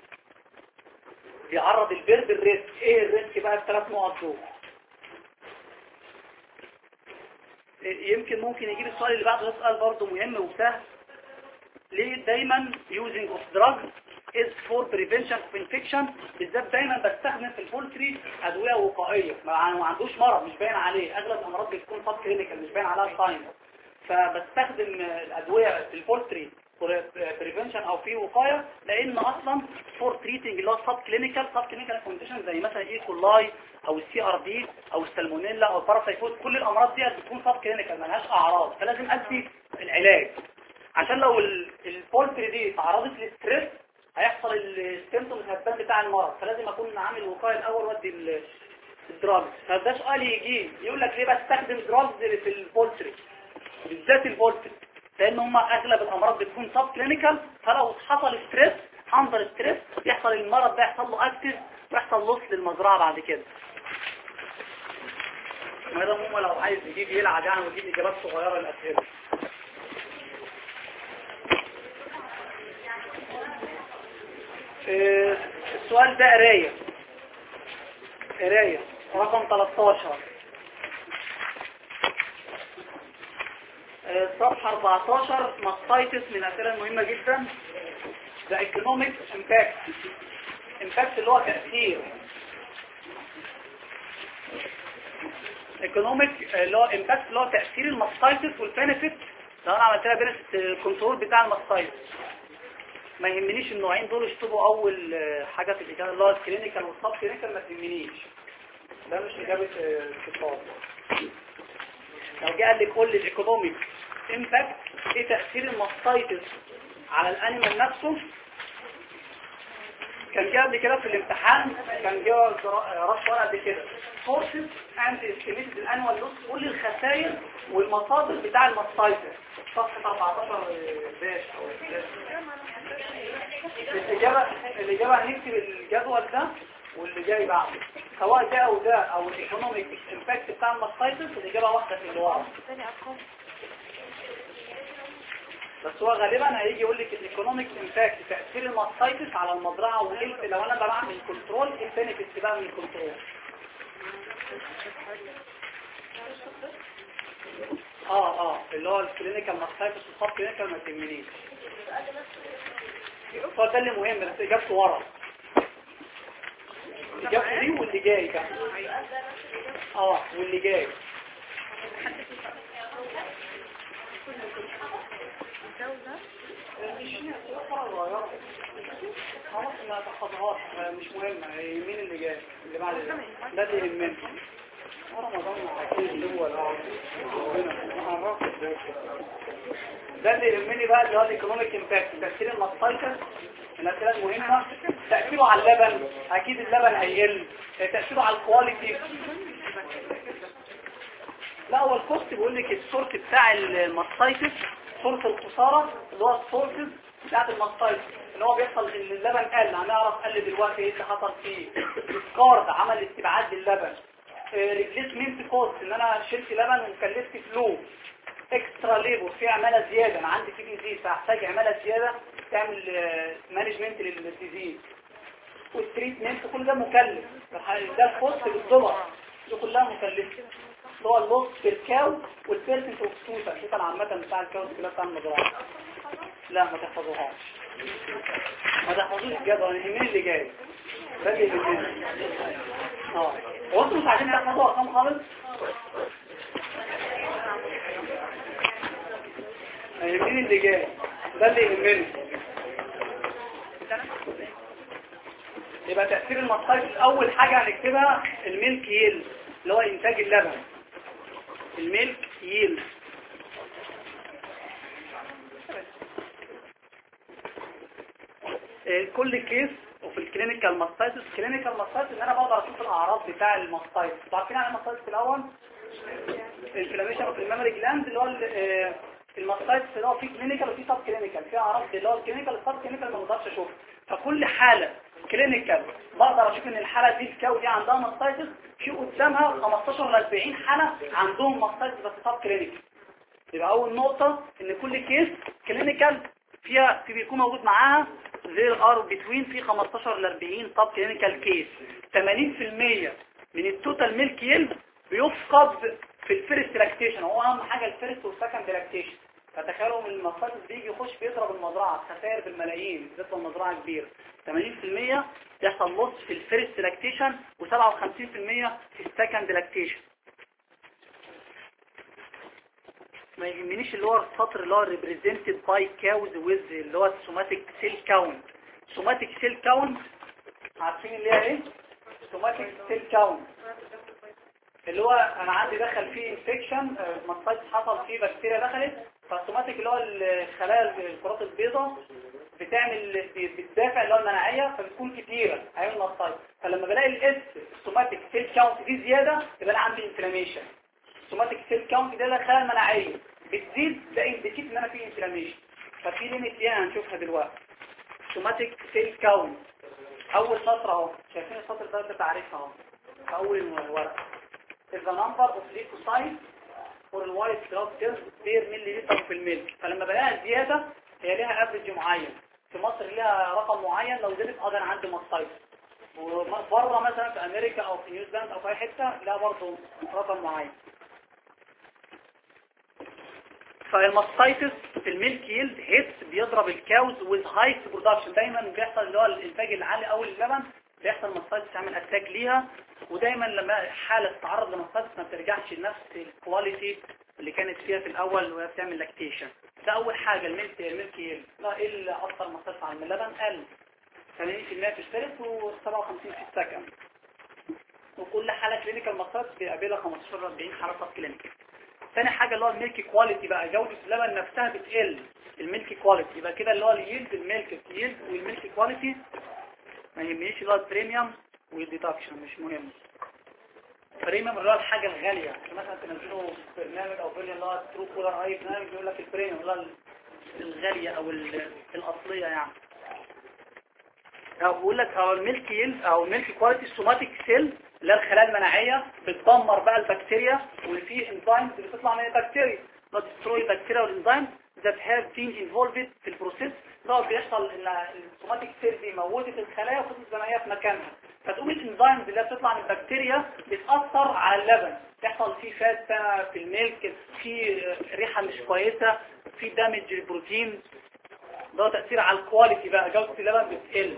بيعرض البرد الريسك، ايه الريسك بقى الثلاث نقط دول. يمكن ممكن يجيب السؤال اللي بعده، سؤال برضه مهم وسهل. ليه دايما using of drugs is for prevention of infection؟ بالذات دايما بستخدم في البولتري ادويه وقائيه، ما عندوش مرض مش باين عليه، اغلب الامراض بتكون سب كلينيكال مش باين عليها ساين، فبستخدم الادويه في البولتري بريفنشن او في وقايه، لان اصلا فور تريتنج اللي هو سب كلينيكال سب كلينيكال كونديشن زي مثلا اي كولاي او السي ار بي او السالمونيلا او الباراسايتوز، كل الامراض دي بتكون سب كلينيكال مالهاش اعراض، فلازم ادي العلاج. عشان لو البولتري دي تعرضت للستريس هيحصل السيمتومز هتبان بتاع المرض، فلازم اكون عامل وقايه الاول وادي الدراجز. فده سؤال يجي يقول لك ليه بستخدم دراجز في البولتري بالذات البولتري؟ لان هم اغلب الامراض بتكون سب كلينيكال، فلو حصل ستريس اندر ستريس يحصل المرض ده يحصل له اكتيف ويحصل لوس للمزرعه بعد كده. ما ده هم لو عايز يجيب يلعب يعني ويجيب اجابات صغيره للاسئله. السؤال ده قرايه قرايه رقم ثلاثة عشر صفحة أربعة عشر، ماستايتس من الأسئلة المهمة جدا. ده ايكونوميك امباكت، امباكت اللي هو تأثير، ايكونوميك اللي هو امباكت اللي هو تأثير الماستايتس والبنفيت. لو انا عملت لها بنفيت الكنترول بتاع الماستايتس، ما يهمنيش النوعين دول اشتبوا اول حاجة في الإجابة اللي هو الكلينيكال والسب كلينيكال، ما تهمنيش، ده مش إجابة الكتاب. لو جه قال لي كل الايكونوميك امباكت، ايه تأثير الماستايتس على الانيمال نفسه، كان جه قبل كده في الامتحان، كان جه رش ورقه قد كده sources and estimated الانوال لوس، كل الخسائر والمصادر بتاع الماستايتس، صفحه أربعة عشر باش او الاجابه الاجابه هنكتب الجدول ده واللي جاي بعده، سواء ده او ده او الايكونوميك امباكت بتاع الماستايتس، الاجابه واحده في اللي ورا. بس هو غالبا هيجي يقول لك الايكونوميك امباكت تاثير الماستايتس على المزرعه، وايه لو انا بعمل كنترول ايه البنفيتس بقى من الكنترول. اه اه اللي هو الكلينيكال ماستايتس والسب كلينيكال ما تهمنيش. السؤال ده اللي مهم بس اجابته ورا، اجابته دي واللي جاي بقى. اه واللي جاي خلاص ما تحفظهاش مش مهم، مين اللي جاي اللي بعد ده اللي يهمني. رمضان اكيد الاول اه ده اللي يهمني بقى، اللي هو الايكونوميك امباكت، تاثير الماستايتس. الاسئله المهمه تاثيره على اللبن، اكيد اللبن هيقل. تاثيره على الكواليتي، لا هو الكوست بيقول لك السورس بتاع الماستايتس، سورس الخساره اللي هو السورسز بتاعت الماستايتس اللي هو بيحصل ان اللبن قل. هنعرف قل دلوقتي ايه اللي حصل فيه. سكارد عمل استبعاد للبن. ريبليسمنت كوست ان انا شلت لبن وكلفت فلوس. اكسترا ليبر في عماله زياده، انا عندي في ديزيز فهحتاج عماله زياده تعمل مانجمنت للديزيز. والتريتمنت كل ده مكلف، ده الكوست بالدولار، دي كلها مكلفه. اللي هو اللوس بالكاو والبيرسنت اوف توتال التوتال عامه بتاع الكاو كلها بتاع المزرعه. لا ما تحفظوهاش، ما تحفظوش الجدول. يهمني اللي جاي ده اللي يهمني. اه هو انتوا مش عايزين تحفظوا ارقام خالص؟ يهمني اللي جاي ده اللي يهمني. يبقى تأثير الماستايتس اول حاجه هنكتبها الميلك ييلد اللي هو انتاج اللبن. الميلك ييلد كل كيس. وفي الكلينيكال ماستايتس، الكلينيكال ماستايتس ان انا بقدر اشوف الاعراض بتاع الماستايتس. عارفين عن الماستايتس في الاول الانفلاميشن في الميموري جلاند اللي هو الماستايتس اللي هو في كلينيكال وفي سب كلينيكال. في اعراض اللي هو الكلينيكال والسب كلينيكال ما بقدرش اشوفها. فكل حاله كلينيكال بقدر اشوف ان الحاله دي الكاو دي عندها ماستايتس، في قدامها خمستاشر ل أربعين حاله عندهم ماستايتس بس سب كلينيكال. يبقى اول نقطه ان كل كيس كلينيكال فيها في بيكون موجود معاها there are between في خمستاشر ل أربعين سب كلينيكال كيس. ثمانين في المية من التوتال ميلك ييلد بيفقد في الفيرست لاكتيشن. هو اهم حاجه الفيرست والسكند لاكتيشن. فتخيلوا من الماستايتس بيجي يخش بيضرب المزرعه خسائر بالملايين، بتبقى المزرعه كبيره. ثمانين في المية يحصل لوس في الفيرست لاكتيشن وسبعة وخمسين في المية في السكند لاكتيشن. ما يهمنيش اللي هو السطر اللي هو represented by cows with اللي هو somatic cell count. somatic cell count عارفين اللي هي ايه؟ somatic cell count اللي هو انا عندي دخل فيه انفكشن، ماستايتس حصل فيه بكتيريا دخلت، فالسوماتيك اللي هو الخلايا الكرات البيضاء بتعمل بتدافع اللي هو المناعيه فبتكون كتيره ايام الماستايتس. فلما بلاقي الاس السوماتيك سيل كاونت دي زياده يبقى انا عندي انفلاميشن. السوماتيك سيل كاونت ده الخلايا المناعيه بتزيد، ده انديكيت ان انا في انفلاميشن. ففي ليميت ليها هنشوفها دلوقتي. سوماتيك سيل كاونت اول سطر اهو، شايفين السطر ده بتعريفها اهو في اول الورقه. the number of leukocytes for the white blood cells per milliliter في الملك. فلما بلاقيها زيادة هي ليها افريج معين. في مصر ليها رقم معين، لو زادت اه انا عندي ماستايتس. وبره مثلا في امريكا او في نيوزيلاند او في اي حته لها برضه رقم معين. فالماستايتس في الميلك ييلد هيتس بيضرب الكاوز with high production. دايما بيحصل اللي هو الانتاج العالي اول اللبن بيحصل ماستايتس تعمل اتاك ليها. ودايما لما حالة تتعرض لماستايتس ما بترجعش لنفس الكواليتي اللي كانت فيها في الاول وهي بتعمل لاكتيشن. ده اول حاجة الميلك الميلك ييلد. لا ايه اللي اثر ماستايتس على اللبن؟ قل ثمانين في المية في الفيرست وسبعة وخمسين في السكند. وكل حالة كلينيكال ماستايتس بيقابلها خمستاشر ل أربعين حالة سب كلينيكال. ثاني حاجة اللي هو الميلك كواليتي بقى، جودة اللبن نفسها بتقل. الميلك كواليتي يبقى كده اللي هو اليلد الميلك ييلد والميلك كواليتي. ما يهمنيش اللي هو البريميوم والديدكشن مش مهم. البريميوم اللي هو الحاجة الغالية، مثلا تنزلوا برنامج او فيديو اللي هو ترو كولر اي برنامج بيقول لك البريميوم اللي هو الغالية او الاصلية يعني. او بيقول لك او الميلك ييلد او الميلك كواليتي السوماتيك سيل اللي هي الخلايا المناعية بتدمر بقى البكتيريا، وفي انزيمز اللي بتطلع من البكتيريا بتستروي البكتيريا والانزيمز that have been involved في البروسيس. ده بيحصل ان السوماتيك سيل دي موتت الخلايا وفضلت زي ما هي في مكانها، فتقوم الانزيمز اللي بتطلع من البكتيريا بتأثر على اللبن، تحصل فيه فاتة في الميلك، في ريحة مش كويسة، في دامج البروتين. ده تأثير على الكواليتي بقى، جودة اللبن بتقل.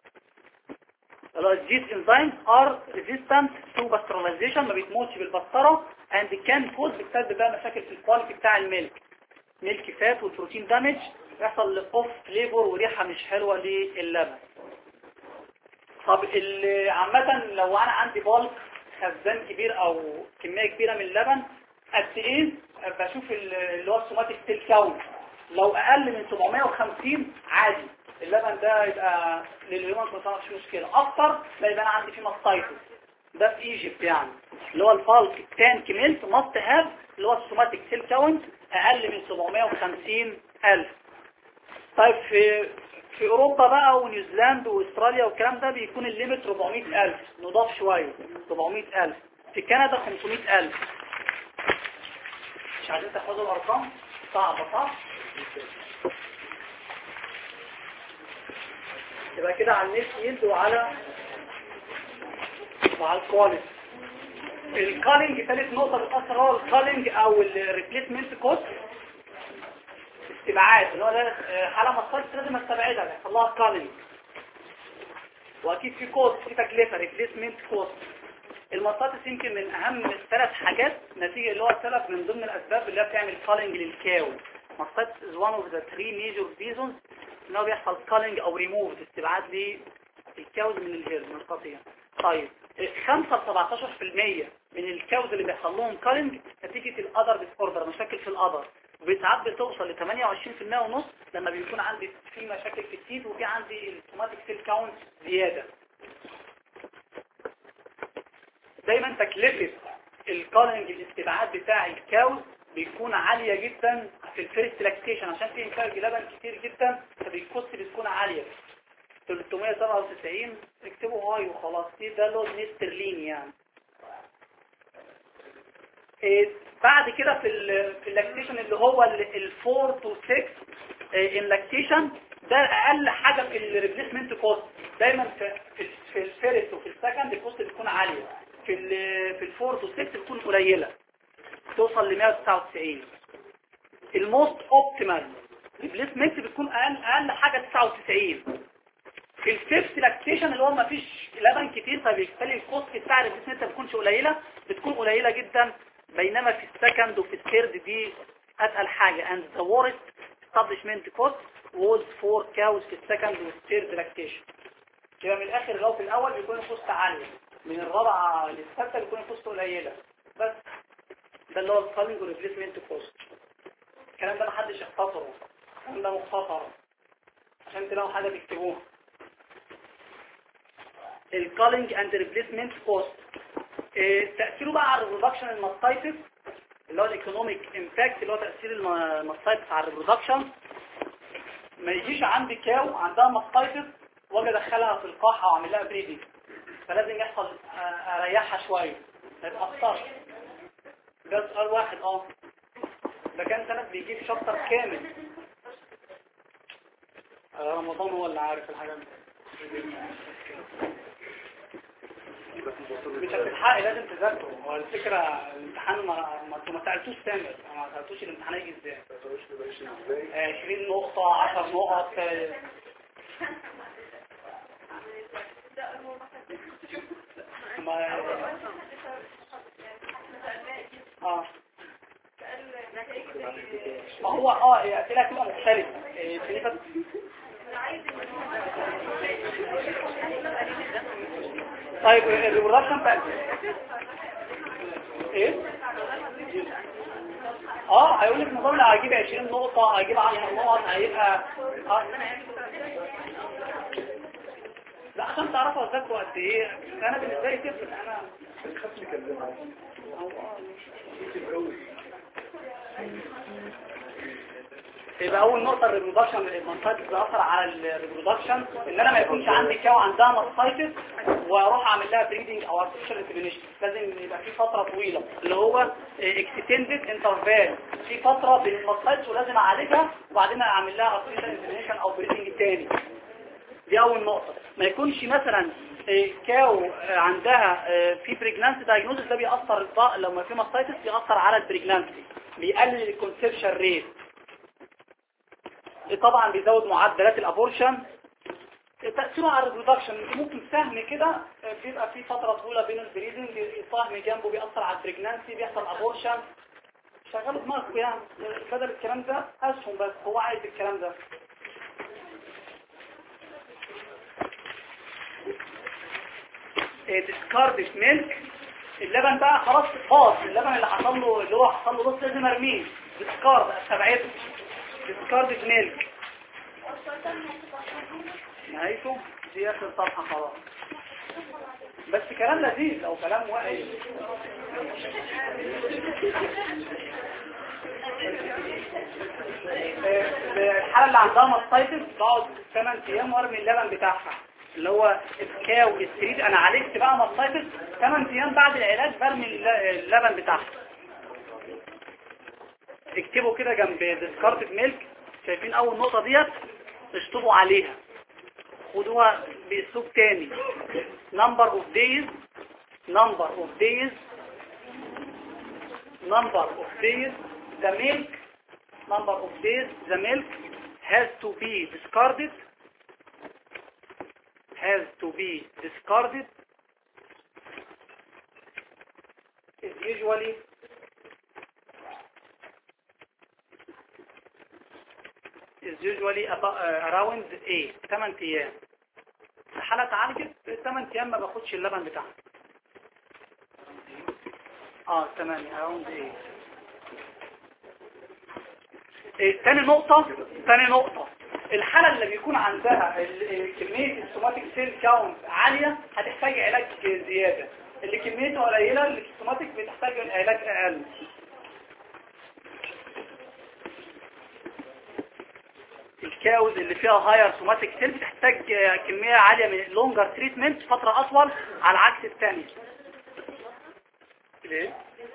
These enzymes are resistant to pasteurization، ما بيتموتش بالبسطرة and can cause بتسبب بقى مشاكل في الكواليتي بتاع الميلك، ميلك فات والبروتين دامج يحصل اوف فليفر وريحه مش حلوه للبن. طب عامه لو انا عندي بالك خزان كبير او كميه كبيره من اللبن، قد ايه بشوف اللي هو السوماتيك سيل كاونت؟ لو اقل من سبعمية وخمسين عادي، اللبن ده يبقى للهيومن كونسامشن مش مشكله. اكتر لا يبقى انا عندي فيه ماستايتس، ده في ايجيبت يعني، اللي هو البالك تانك ميلك ماست هاف اللي هو السوماتيك سيل كاونت اقل من سبعمية وخمسين الف. طيب في في اوروبا بقى ونيوزيلندا واستراليا والكلام ده بيكون الليميت أربعمية الف، نضاف شويه سبعمية الف. في كندا خمسمية الف. مش عايزين تحفظوا الارقام صعبه صح؟ يبقى كده على النت يلد وعلى وعلى الكواليتي. الكالينج ثالث نقطه بتاثر هو الكالينج او الريبليسمنت كوست، استبعاد اللي هو ده حاله مصاريف لازم استبعدها يحصل لها كالينج. واكيد في كوست، في تكلفه ريبليسمنت كوست. المصاريف يمكن من اهم الثلاث حاجات نتيجه اللي هو سبب من ضمن الاسباب اللي هي بتعمل كالينج للكاو. مصاريف is one of the three major reasons ان هو بيحصل كالينج او ريموف استبعاد للكاوز من الهيرز من القطيع. طيب خمسة ل سبعتاشر بالمية من الكاوز اللي بيحصل لهم كالينج نتيجه الادر ديسوردر، مشاكل في الادر، وبساعات بتوصل ل ثمانية وعشرين بالمية ونص لما بيكون عندي في مشاكل في التيت وفي عندي السوماتيك سيل كاونت زياده. دايما تكلفه الكالينج الاستبعاد بتاع الكاوز بيكون عاليه جدا في الفيرست لاكتيشن عشان في انتاج لبن كتير جدا، فالكوست بتكون عاليه ثلاثمية وسبعة وتسعين. اكتبوا هاي وخلاص، ده لون استرليني يعني. إيه بعد كده في ال في اللاكتيشن اللي هو ال أربعة تو ستة اللاكتيشن ده اقل حاجه في الريبليسمنت كوست. دايما في في, في الفيرست وفي السكند الكوست بتكون عاليه، في ال في الأربعة تو ستة بتكون قليله توصل ل مية وتسعة وتسعين. الموست اوبتيمال ريبليسمنت بتكون اقل اقل حاجه تسعة وتسعين. في الفيفث لاكتيشن اللي هو ما فيش لبن كتير فبالتالي الكوست بتاع الريبليسمنت ما بتكونش قليله، بتكون قليله جدا. بينما في السكند وفي الثيرد دي اتقل حاجه. and the worst establishment cost was for cows في السكند والثيرد لاكتيشن. يبقى من الاخر لو في الاول بيكون الكوست عاليه، من الرابعه للسادسه بيكون الكوست قليله. بس ده اللي هو الكالينج والريبليسمنت كوست. الكلام ده محدش يختصره، الكلام ده مختصر عشان تلاقوا حاجه تكتبوها. الكالينج اند ريبليسمنت كوست تأثيره بقى على الريبرودكشن الماستايتس اللي هو الايكونوميك امباكت اللي هو تأثير الماستايتس على الريبرودكشن. ما يجيش عندي كاو عندها ماستايتس واجي ادخلها في القاحه واعمل لها بريدنج، فلازم يحصل اريحها شويه ما يتاثرش. ده سؤال واحد. اه ده كان سنه بيجيب شابتر كامل. رمضان هو اللي عارف الحاجات دي. مش هتلحقي لازم تذاكروا. هو الفكره الامتحان ما ما ما سالتوش تامر، ما سالتوش الامتحان هيجي ازاي. عشرين نقطه عشر نقط. ما اه ما هو اه الاسئله هتبقى مختلفه. طيب الريبرودكشن بقى ايه؟ اه هيقول لك نظام لو هيجيب عشرين نقطة هيجيب عشر نقط هيبقى آه. لا عشان تعرفوا تذاكروا قد ايه. انا بالنسبة لي تفرق. انا خدت كلمة يبقى اول نقطه الريبرودكشن. الماستايتس بتاثر على الريبرودكشن ان انا ما يكونش عندي كاو عندها ماستايتس واروح اعمل لها بريدنج او ارتفيشال انسيمينيشن. لازم يبقى في فتره طويله اللي هو اكستندد انترفال، في فتره بين الماستايتس ولازم اعالجها وبعدين اعمل لها ارتفيشال انسيمينيشن او بريدنج تاني. دي اول نقطه. ما يكونش مثلا كاو عندها في بريجنانسي دايجنوستس، ده بيأثر لما في ماستايتس بيأثر على البريجنانسي، بيقلل الكونسبشن ريت، طبعا بيزود معدلات الابورشن. تأثيره على الريبرودكشن ممكن سهم كده بيبقى في فترة طويلة بين البريدنج، السهم جنبه بيأثر على البريجنانسي، بيحصل ابورشن. شغلوا دماغكم يعني بدل الكلام ده اسهم بس هو عايز الكلام ده. ديسكاردد ميلك اللبن بقى خلاص باظ، اللبن اللي حصل له اللي هو حصل له نص لازم ارميه، ديسكارد استبعده. ديسكاردد ميلك نهايته دي اخر صفحه خلاص، بس كلام لذيذ او كلام واعي. الحاله اللي عندها ماستايتس تقعد ثمانية ايام وارمي اللبن بتاعها اللي هو الكاو الستريد. انا عالجت بقى ماستايتس ثمانية ايام بعد العلاج برمي اللبن بتاعها. اكتبوا كده جنب ديسكاردد ميلك، شايفين اول نقطه ديت اشطبوا عليها، خدوها باسلوب تاني. number of days number of days number of days the milk number of days the milk has to be discarded has to be discarded is usually is usually about, uh, around eight ثمانية ايام. الحالة اتعالجت ثمانية ايام ما باخدش اللبن بتاعها. اه ثمانية around eight. إيه تاني نقطة تاني نقطة الحالة اللي بيكون عندها كمية السوماتيك سيل كاونت عالية هتحتاج علاج زيادة، اللي كميته قليلة اللي السوماتيك بتحتاج علاج اقل. الكاوز اللي فيها هاير سوماتيك سيل بتحتاج كمية عالية من لونجر تريتمنت فترة اطول على عكس الثاني. ليه؟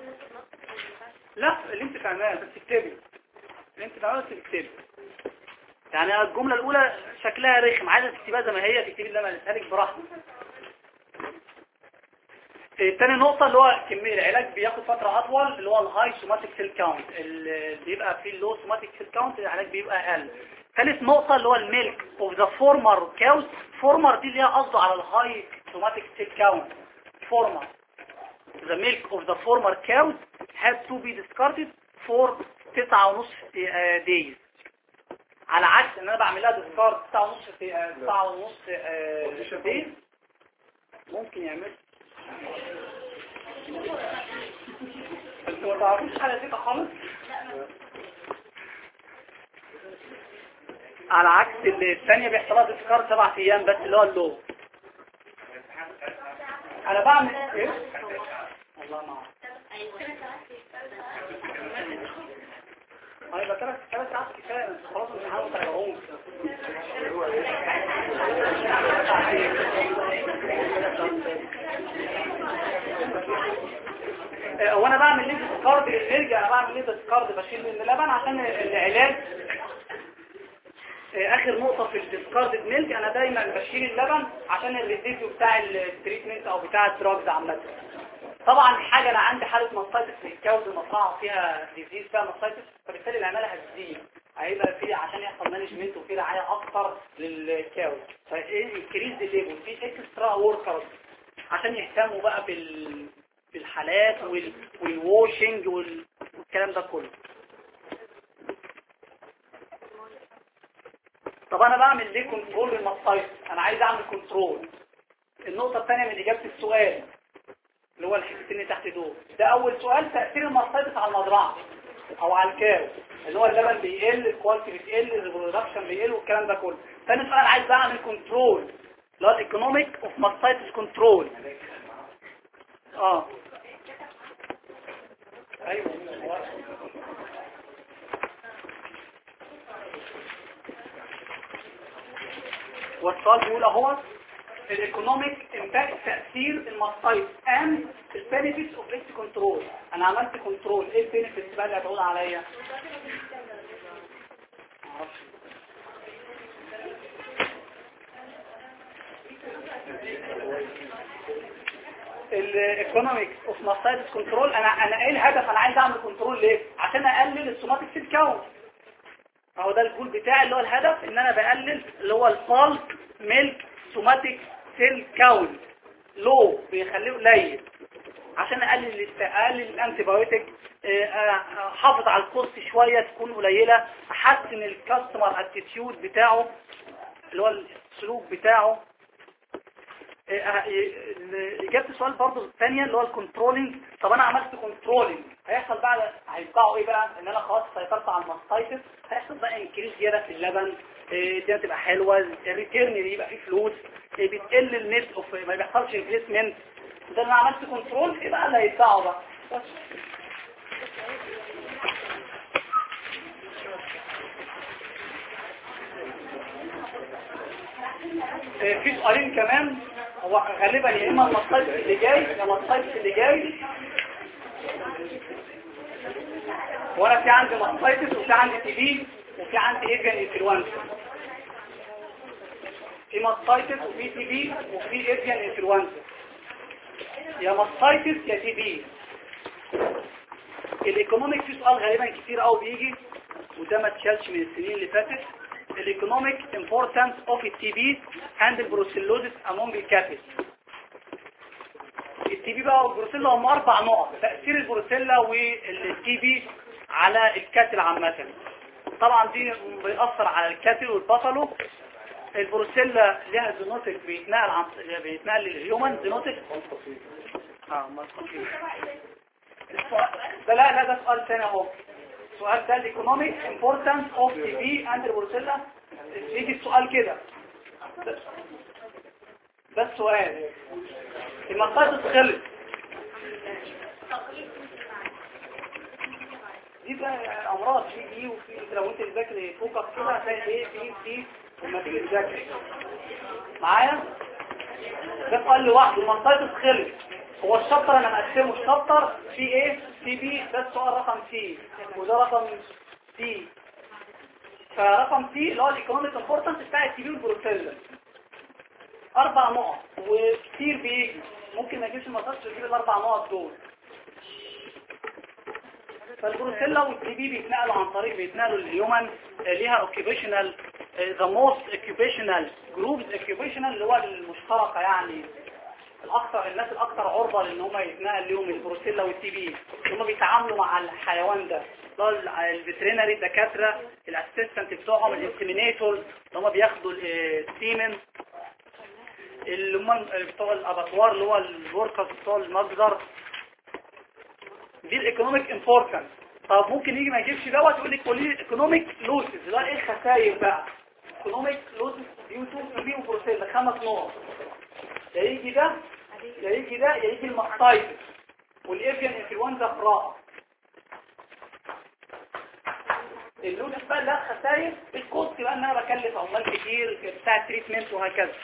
لا اللي انت فاهماه بس اكتبي اللي انت فاهماه بس اكتبي. يعني الجملة الاولى شكلها رخم، عايزة تكتبها زي ما هي تكتبي اللي انا قلتها لك براحتك. تاني نقطة اللي هو كمية العلاج بياخد فترة اطول اللي هو الهاي سوماتيك سيل كاونت، اللي بيبقى فيه اللو سوماتيك سيل كاونت العلاج بيبقى اقل. ثالث نقطة اللي هو الميلك اوف ذا فورمر كاوز، فورمر دي اللي هي قصده على الهاي سوماتيك سيل كاونت. فورمر the milk of the former cows had to be discarded for تسعة ونص days، على عكس ان انا بعملها ديسكارد تسعة ونص تسعة ونص days ممكن يعمل. انتوا ما تعرفوش حاجه دي خالص، على عكس الثانيه بيحصل لها ديسكارد سبع ايام بس اللي هو اللو. انا بعمل ايه والله ما اعرف. انا بكره ثلاث ساعات كفايه خلاص مش هحاول اقوم. وانا بعمل ليه ديسكارد للمرجع، انا بعمل ليه ديسكارد بشيل من اللبن عشان العلاج. اخر نقطة في الديسكارد ميلك انا دايما بشيل اللبن عشان الريزيديو بتاع التريتمنت او بتاع الدراجز عامة. طبعا حاجة انا عندي حالة ماستايتس في الكاوز المصنعة فيها ديزيز فيها ماستايتس، فبالتالي العمالة هتزيد، هيبقى في عشان يحصل مانجمنت وفي رعاية اكتر للكاوز، فايه انكريز الليبل في اكسترا وركرز عشان يهتموا بقى بال بالحالات وال... والواشنج والكلام ده كله. طب انا بعمل ليه كنترول للماستايتس؟ انا عايز اعمل كنترول. النقطة الثانية من اجابة السؤال اللي هو الحتتين اللي تحت دول، ده اول سؤال تأثير الماستايتس على المزرعة او على الكاو، اللي هو اللبن بيقل، الكواليتي بتقل، الريبرودكشن بيقل والكلام ده كله. ثاني سؤال عايز بقى اعمل كنترول اللي هو الايكونوميك اوف ماستايتس كنترول. اه ايوه والسؤال بيقول اهو الايكونوميك امباكت تاثير الماستايتس اند البينيفيتس اوف ريسك كنترول. انا عملت كنترول، ايه البينيفيتس بقى اللي هتقول عليا؟ الايكونوميك اوف ماستايتس كنترول، انا انا ايه الهدف؟ انا عايز اعمل كنترول ليه؟ عشان اقلل السوماتيك سيل كاونت. اهو ده الجول بتاعي اللي هو الهدف، ان انا بقلل اللي هو البالك ميلك سوماتيك سيل كاونت لو بيخليه قليل. عشان اقلل اقلل الانتي بايوتيك، احافظ على الكوست شويه تكون قليله، احسن الكاستمر اتيتيود بتاعه اللي هو السلوك بتاعه. اجابه السؤال برضه الثانيه اللي هو الكنترولينج. طب انا عملت كنترولينج هيحصل بعد هيطبعوا ايه بقى؟ ان انا خلاص سيطرت على الماستايتس، هيحصل بقى انكريز زياده في اللبن، الدنيا تبقى حلوه، الريتيرن يبقى فيه فلوس، بتقل النت اوف، ما بيحصلش ريبليسمنت. ده انا عملت كنترول، ايه بقى اللي هيطبعوا بقى؟ بس في سؤالين كمان، هو غالبا يا اما الماستايتس اللي جاي يا الماستايتس اللي جاي، وانا في عندي ماستايتس وفي عندي تي بي وفي عندي ايفيان انفلونزا. في ماستايتس وفي تي بي وفي ايفيان انفلونزا، يا ماستايتس يا تي بي. الايكونوميك في سؤال غالبا كتير قوي بيجي وده ما اتشالش من السنين اللي فاتت، الايكونوميك امبورتانس اوف التي بي اند البروسيلوزيس امونج الكاتل. التي بي بقى والبروسيلا هم اربع نقط، تاثير البروسيلا والتي بي على الكاتل عامه. طبعا دي بيأثر على الكاتل والبافالو. البروسيلا لها زينوتيك بيتنقل عن بيتنقل للهيومن زينوتيك. اه مظبوط. ده لا لا ده سؤال ثاني اهو. السؤال ده الايكونوميك امبورتانس اوف تي بي اند البروسيلا. يجي السؤال كده، ده السؤال. المنطقه تتخلط دي بقى امراض في دي وفي، لو انت بتذاكر فوكس كده هتلاقي ايه في في وما تيجي تذاكر معايا. ده سؤال لوحده، المنطقه تتخلط. هو الشابتر انا مقسمه الشابتر في ايه سي بي، ده السؤال رقم سي وده رقم سي. فرقم سي اللي هو الايكونوميك امبورتانس بتاع التي بي والبروسيلا، اربع نقط وكتير بيجي، ممكن ما يجيش المصادر يجيب الاربع نقط دول. فالبروسيلا والتي بي بيتنقلوا عن طريق بيتنقلوا للهيومن، ليها اوكيبيشنال ذا موست اوكيبيشنال جروبز اوكيبيشنال اللي هو المشتركه، يعني الاكثر الناس الاكثر عرضه لان هم يتنقل لهم البروسيلا والتي بي، هم بيتعاملوا مع الحيوان ده، الفيترينري، الدكاتره، الاسيستنت بتوعهم، الانسيمينيتور اللي هم بياخدوا السيمن، اللي هم بتوع الاباتوار اللي هو الوركرز بتوع المصدر. دي الايكونوميك امبورتانس. طب ممكن يجي ما يجيبش دوت يقول لك قولي ايكونوميك لوسز، اللي هو ايه الخسائر بقى. ايكونوميك لوسز ديو تو تي بي وبروسيلا، خمس نقط، يا يجي ده يا يجي ده يا يجي الماستايتس والافيان انفلونزا قراءه. اللوسز بقى لا خسائر الكوست بقى ان انا بكلف عمال كتير بتاع التريتمنت وهكذا،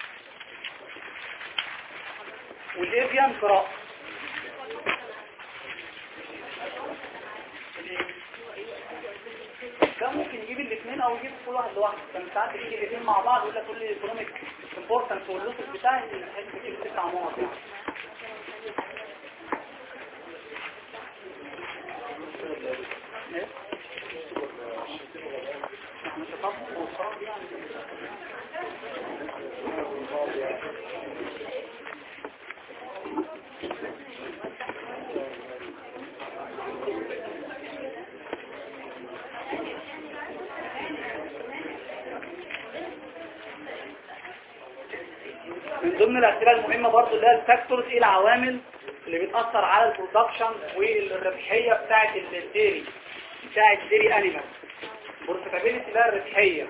والافيان قراءه. ده ممكن يجيب الاثنين او يجيب كل واحد لوحده، كان ساعات يجي الاثنين مع بعض يقول لك كل الايكونوميك امبورتانس واللوسز بتاعي هيبقى كده تسع نقط يعني. من ضمن الأسئلة المهمة برضو اللي هي الفاكتورز، ايه العوامل اللي بتأثر على البرودكشن والربحية بتاعة الديري بتاعة الديري انيمال. بروفيتابيلتي اللي هي الربحية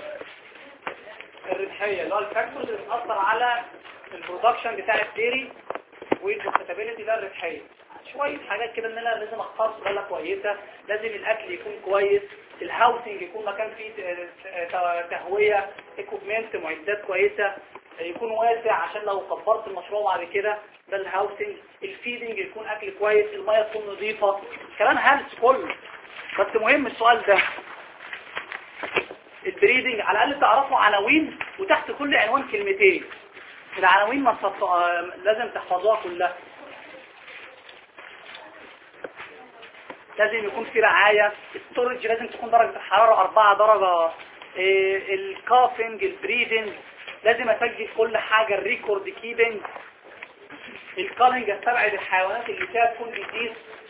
الربحية اللي هو الفاكتورز اللي بتأثر على البرودكشن بتاع الديري والبروفيتابيلتي اللي هي الربحية. شوية حاجات كده ان انا لازم اختار سلالة كويسة، لازم الاكل يكون كويس، الهاوسنج يكون مكان فيه تهوية، ايكوبمنت، معدات كويسة، يكون واسع عشان لو كبرت المشروع بعد كده، ده الهاوسنج، الفيدنج يكون اكل كويس، المية تكون نظيفة، كلام هلس كله. بس مهم السؤال ده، البريدنج على الاقل تعرفوا عناوين وتحت كل عنوان كلمتين. العناوين ما صف... لازم تحفظوها كلها. لازم يكون في رعاية، الستورج لازم تكون درجة الحرارة أربعة درجة، إيه الكافنج، البريدنج، لازم اسجل كل حاجة، الريكورد كيبنج، الكالينج استبعد الحيوانات اللي فيها تكون ديزيز.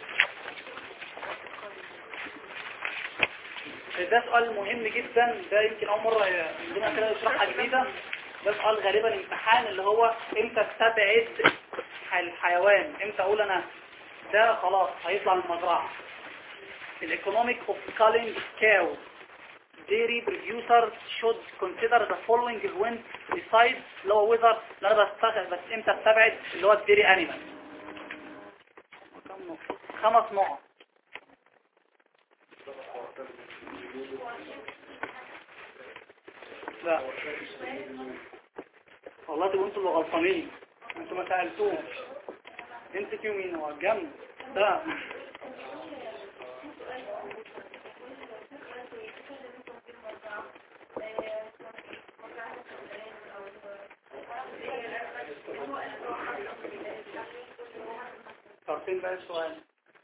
ده سؤال مهم جدا، ده يمكن اول مرة عندنا كده نشرحها جديدة. ده سؤال غالبا امتحان اللي هو امتى استبعد الحيوان، امتى اقول انا ده خلاص هيطلع من المزرعة. الايكونوميك اوف culling cow dairy producer should consider the following when decide اللي هو whether لا انا بستبعد بس امتى استبعد اللي هو الديري انيمال. خمس نقط. لا والله تبقوا انتوا اللي غلطانين، انتوا ما سألتوش. انت فيهم مين هو الجنب ده؟ طرفين بقى السؤال.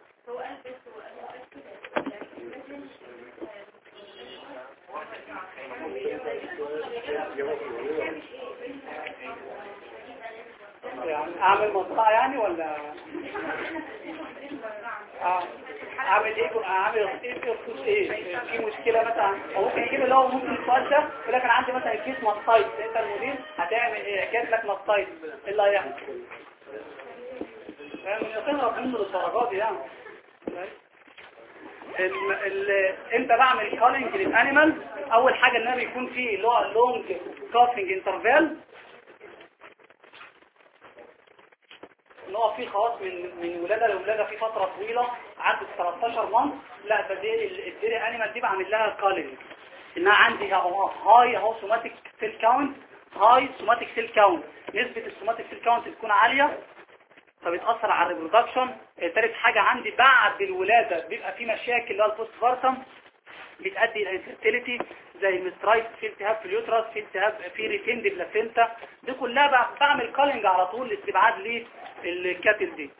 يعني اعمل مزرعة يعني ولا اه اعمل ايه؟ اعمل ايه في ايه؟ في مشكلة مثلا او ممكن يجيب اللي هو ممكن السؤال ده يقول لك انا عندي مثلا كيس مصايد، انت المدير هتعمل ايه؟ جات لك مصايد ايه اللي هيحصل؟ مش هتهرب منه للدرجات دي يعني. ال ال انت بعمل كالينج للانيمال، اول حاجه ان انا بيكون فيه اللي هو لونج كافينج انترفال، ان هو فيه خلاص من من ولاده لولاده في فتره طويله عدت ثلاثة عشر مانث. لا ده دي الديري انيمال دي بعمل لها كالينج انها عندي هاي اهو سوماتيك سيل كاونت، هاي سوماتيك سيل كاونت، نسبه السوماتيك سيل كاونت تكون عاليه فبتأثر على الريبرودكشن. ثالث حاجة عندي بعد الولادة بيبقى في مشاكل اللي هو البوست بارتم بتؤدي الى انفيرتيليتي زي المسترايت، في التهاب في اليوترس، في التهاب في ريتيند بلاسينتا. دي كلها بعمل كالينج على طول لاستبعاد للكاتل دي.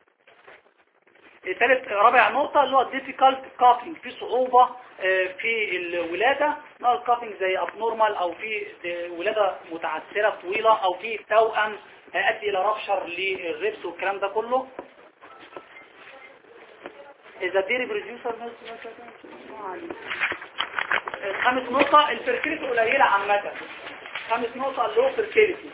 ثالث رابع نقطة اللي هو الديفيكالت كافينج، في صعوبة في الولادة نوع الكافينج زي ابنورمال او في ولادة متعثرة طويلة او في توأم هيؤدي الى رابشر للريبس والكلام ده كله. اذا ديري بروديوسر. خامس نقطة الفيرتيليتي قليلة عامة. خامس نقطة اللو فيرتيليتي.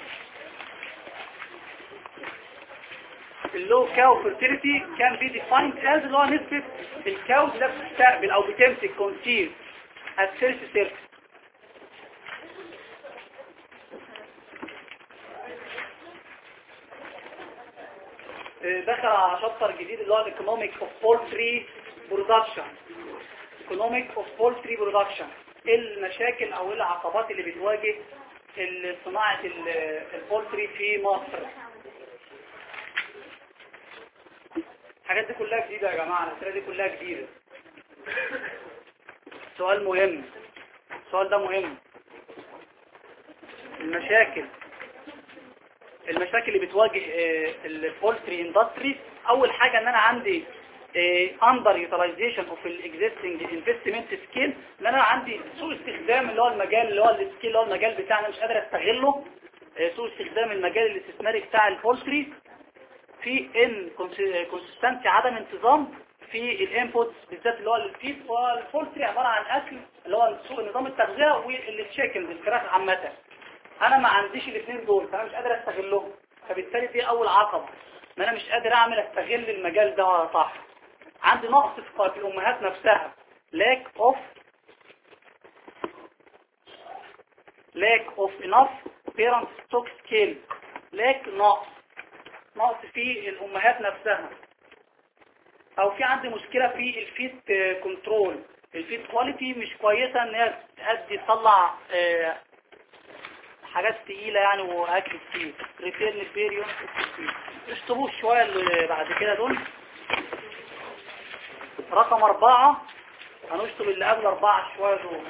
اللو كاو فيرتيليتي كان بي ديفايند از اللي هو نسبة الكاو ده بتستقبل او بتمسك كونسيل السيرس سيرس. دخل على شابتر جديد اللي هو الايكونوميك اوف بولتري برودكشن. ايكونوميك اوف بولتري برودكشن، ايه المشاكل او ايه العقبات اللي بتواجه صناعة البولتري في مصر. الحاجات دي كلها جديدة يا جماعة، الأسئلة دي كلها جديدة. سؤال مهم، السؤال ده مهم. المشاكل المشاكل اللي بتواجه البولتري اندستري، اول حاجة ان انا عندي اندر يوتيلايزيشن اوف الاكزيستنج انفستمنت سكيل، ان انا عندي سوء استخدام اللي هو المجال اللي هو السكيل اللي هو المجال بتاعنا مش قادر استغله. سوء استخدام المجال الاستثماري بتاع البولتري، في ان كونسيستنسي عدم انتظام في الانبوتس بالذات اللي هو الفيد. والبولتري عبارة عن اكل اللي هو سوء نظام التغذية والتشيكنز الفراخ عامة. انا ما عنديش الاثنين دول فانا مش قادر استغلهم، فبالتالي دي اول عقبة ان انا مش قادر اعمل استغل المجال ده صح. عندي نقص في الامهات نفسها، lack of lack of enough parent stock scale. lack نقص نقص في الامهات نفسها، او في عندي مشكلة في الفيد كنترول، الفيد كواليتي مش كويسة ان هي تأدي تطلع اه حاجات تقيلة يعني واكل كتير. ريتيرن بيريون اشطبوه شوية اللي بعد كده دول. رقم اربعة هنشطب اللي قبل اربعة شوية دول.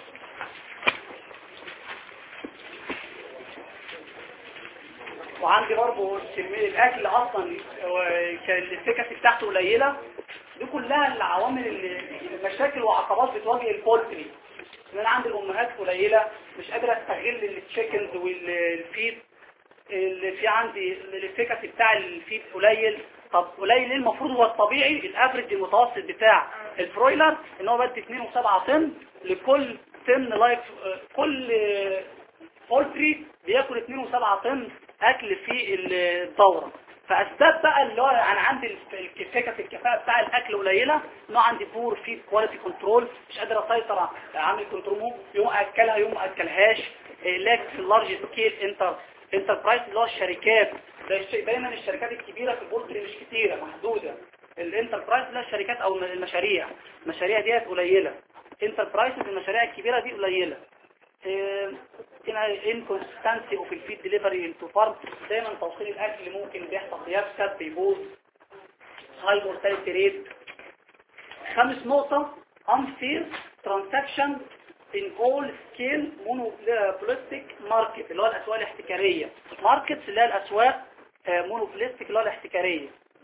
وعندي برضه كمية الاكل اصلا كان السكة بتاعته قليلة. دي كلها العوامل المشاكل وعقبات بتواجه البولتري، ان انا عندي الامهات قليلة مش قادر استغل التشيكنز والفيد اللي في عندي الافكاسي بتاع الفيد قليل. طب قليل ليه؟ المفروض هو الطبيعي الافريج المتوسط بتاع البرويلر ان هو بدي اتنين وسبعة طن لكل طن لايف، كل بولتري بياكل اتنين وسبعة طن اكل في الدوره. فاسباب بقى اللي هو انا عندي الافكاسي الكفاءه بتاع الاكل قليله، انه عندي بور فيد كواليتي كنترول، مش قادر اسيطر اعمل كنترول، يوم اكلها يوم ما اكلهاش، لاك في اللارج سكيل انتر انتربرايز اللي هو الشركات. دايما الشركات الكبيره في البورصه مش كتيره محدوده، الانتربرايز اللي هي الشركات او المشاريع، المشاريع ديت قليله، انتربرايز المشاريع الكبيره دي قليله. هنا انكونستانسي اوف الفيد ديليفري انتو فارم، دايما توصيل الاكل ممكن بيحصل بيفسد بيبوظ، هاي مورتاليتي ريت. خامس نقطه unfair transaction in all scale monopolistic market اللي هو الاسواق الاحتكاريه، ماركتس اللي هي الاسواق مونوبوليستيك اللي هو الاحتكاريه.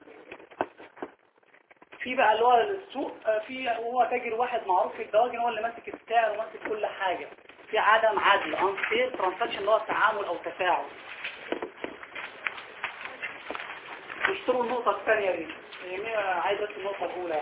في بقى اللي هو السوق، في هو تاجر واحد معروف في الدواجن هو اللي ماسك السعر وماسك كل حاجه، في عدم عدل unfair transaction اللي هو تعامل او تفاعل. نشتروا النقطه الثانيه دي، يعني عايز بس النقطه الاولى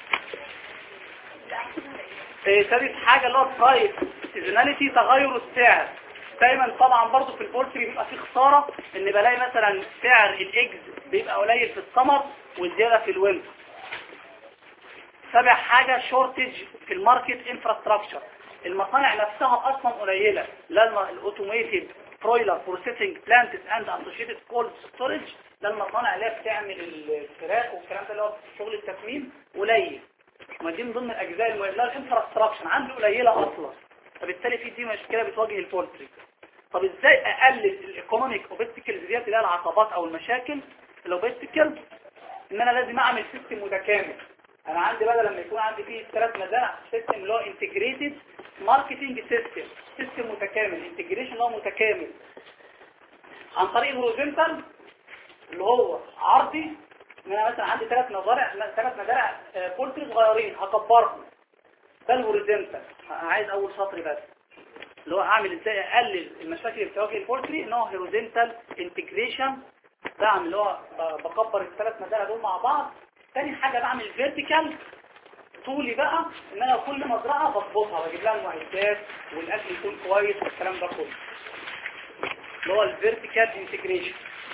يعني. ثالث حاجه اللي هو البرايس سيزوناليتي، تغير السعر. دايما طبعا برضو في البولتري بيبقى في خساره ان بلاقي مثلا سعر الايجز بيبقى قليل في السمر والزياده في الوينتر. سابع حاجه شورتج في الماركت انفراستراكشر، المصانع نفسها اصلا قليله، لا الاوتوميتد برويلر بروسيسنج بلانتس اند اسوشيتد كولد ستورج، ده المصانع اللي هي بتعمل الفراخ والكلام ده اللي هو شغل التسمين قليل. ما دي من ضمن الاجزاء المهمه، الانفراستراكشر عندي قليله اصلا، فبالتالي في دي مشكله بتواجه البولتري. طب ازاي اقلل الايكونوميك اوبستكلز ديت اللي هي العقبات او المشاكل الاوبستكل؟ ان انا لازم اعمل سيستم متكامل. انا عندي بدل لما يكون عندي فيه ثلاث مزارع، سيستم اللي هو انتجريتد ماركتنج سيستم، سيستم متكامل، انتجريشن اللي هو متكامل عن طريق الهوريزونتال اللي هو عرضي. ان انا مثلا عندي ثلاث مزارع ثلاث مزارع بولتري صغيرين هكبرهم، ده الهوريزونتال. انا عايز اول سطر بس اللي هو اعمل ازاي اقلل المشاكل اللي بتواجه البولتري، ان هو هوريزونتال انتجريشن، بعمل اللي هو بكبر الثلاث مزارع دول مع بعض. ثاني حاجه بعمل فيرتيكال طولي بقى، ان انا كل مزرعه بظبطها، بجيب لها المعدات والاكل يكون كويس والكلام ده كله، اللي هو الفيرتيكال انتجريشن.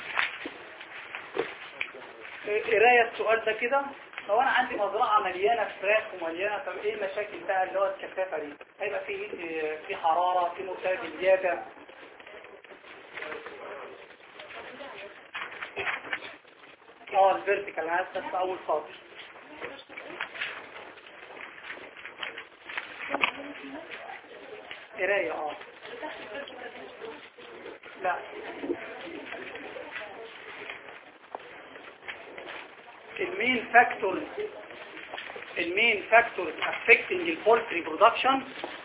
قرايه السؤال ده كده، لو انا عندي مزرعه مليانه فراخ ومليانه، طب ايه المشاكل بقى اللي هو الكثافه دي؟ هيبقى في في حراره، في مرتفع زياده. اه الفيرتيكال عايز بس اول سطر. قرايه اه لا المين فاكتور المين فاكتور affecting البولتري برودكشن،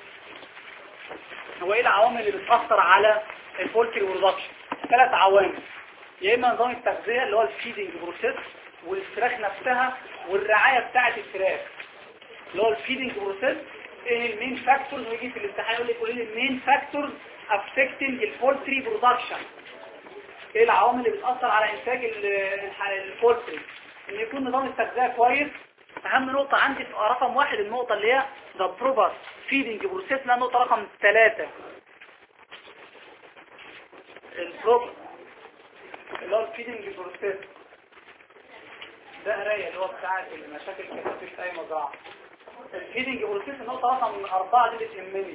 هو ايه العوامل اللي بتأثر على البولتري برودكشن؟ ثلاث عوامل، يا اما نظام التغذية اللي هو الفيدنج بروسيس، والفراخ نفسها، والرعاية بتاعة الفراخ اللي هو الفيدنج بروسيس. ايه المين فاكتورز؟ ويجي في الامتحان يقول لك قولي لي المين فاكتورز affecting البولتري برودكشن، ايه العوامل اللي بتأثر على انتاج البولتري؟ ان يكون نظام التغذية كويس. اهم نقطة عندي في رقم واحد النقطة اللي هي the proper feeding process، لها نقطة رقم ثلاثة البروبر اللي هو الفيدنج بروسيس، ده قرايه اللي هو بتاع المشاكل اللي في اي مزرعه. الفيدنج بروسيس النقطه رقم أربعة دي بتهمني،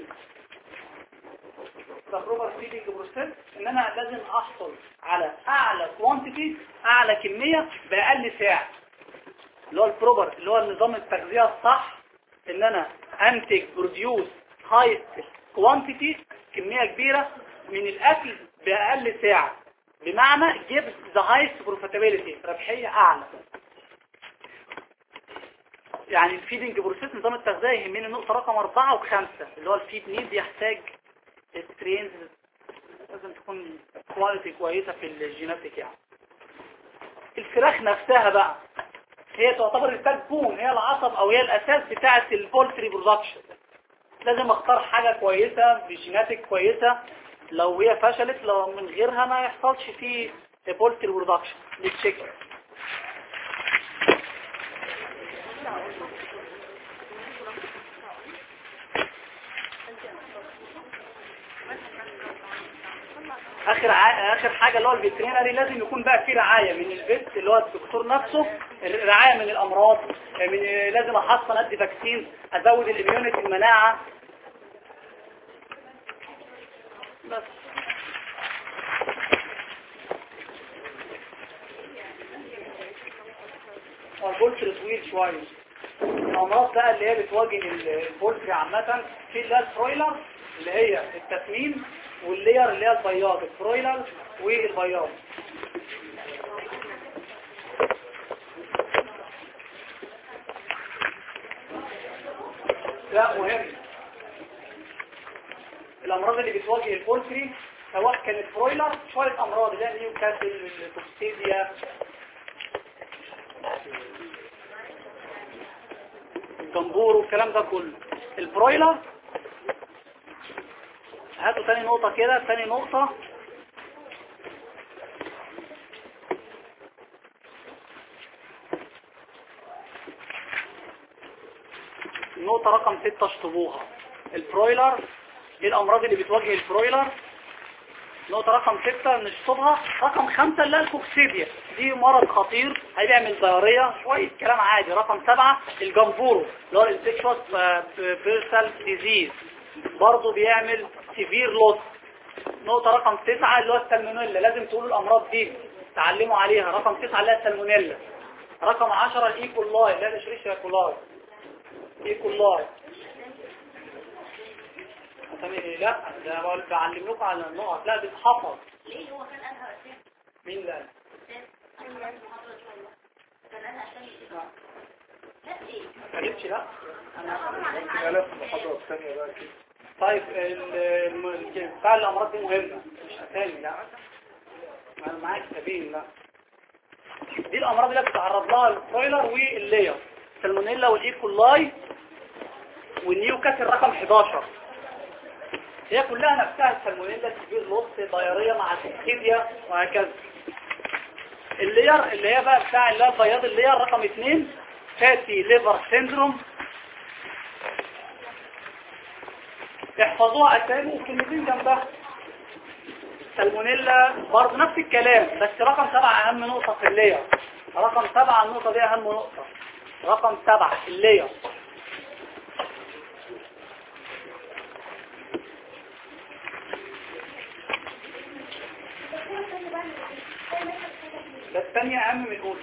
ده بروبر فيدنج بروسيس، ان انا لازم احصل على اعلى كوانتيتي، اعلى كميه باقل سعر، اللي هو البروبر اللي هو النظام التغذيه الصح، ان انا انتج بروديوس هاي كوانتيتي، كميه كبيره من الاكل باقل سعر، بمعنى جيب ذا هايست بروفيتابيلتي، ربحيه اعلى. يعني الفيدنج بروسيس نظام التغذيه يهمني النقطه رقم أربعة وخمسة اللي هو الفيد نيد، يحتاج سترينز لازم تكون كواليتي كويسه في الجيناتيك. يعني الفراخ نفسها بقى هي تعتبر الباك بون، هي العصب او هي الاساس بتاعه البولتري برودكشن. لازم اختار حاجه كويسه بجيناتيك كويسه، لو هي فشلت لو من غيرها ما يحصلش فيه بولتري برودكشن. نتشيك. اخر ع... اخر حاجه اللي هو الفيترينري لازم يكون بقى فيه رعايه من الفيت اللي هو الدكتور نفسه، رعايه من الامراض، من لازم احصن ادي فاكسين، ازود الاميونيتي المناعه بس. البولتري طويل شويه. الامراض بقى اللي هي بتواجه البولتري عامه في اللي هي البرويلر اللي هي التسمين، واللير اللي هي البياض، البرويلر والبياض. لا مهم. الامراض اللي بتواجه البولتري سواء كانت برويلر شويه امراض اللي هي نيوكاسل، الكوكسيديا، الجمبور والكلام ده كله. البرويلر هاتوا تاني نقطة كده. تاني نقطة النقطة رقم ستة اشطبوها. البرويلر ايه الامراض اللي بتواجه البرويلر؟ نقطة رقم ستة نشطبها. رقم خمسة اللي هي الكوكسيديا، دي مرض خطير هيعمل ضيارية شوية كلام عادي. رقم سبعة الجمبورو اللي هو الانفكشوس بيرسال ديزيز، برضه بيعمل سيفير لوس. نقطة رقم تسعة اللي هو السالمونيلا، لازم تقولوا الامراض دي تعلموا عليها. رقم تسعة اللي هي السالمونيلا. رقم عشرة الايكولاي اللي هي الاشريشيا كولاي، ايكولاي. لا ده بعلم لكم على النقط، لا بتحفظ. ليه هو كان قالها اساسا؟ مين اللي قال؟ كان قالها عشان لا ايه ما قالتش لا. انا لا في المحاضرة الثانية بقى كده. طيب بتاع الامراض دي مهمة مش هتاني. لا انا معاك سبيل. لا دي الامراض اللي بتتعرض لها البرويلر واللير، السالمونيلا والايكولاي والنيوكاسل رقم حداشر. هي كلها نفسها السالمونيلا، سيفير لوس، ضيارية مع الكوكسيديا وهكذا. اللير اللي هي بقى بتاع اللي هي البياض، اللير رقم اثنين فاتي ليفر سيندروم. احفظوها اسامي وكلمتين جنبها. سالمونيلا برضه نفس الكلام، بس رقم سبعة اهم نقطة في اللير. رقم سبعة النقطة دي اهم نقطة. رقم سبعة اللير. ده الثانية اهم من الاولى.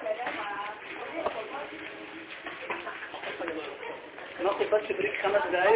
ناخد بس بريك خمس دقايق.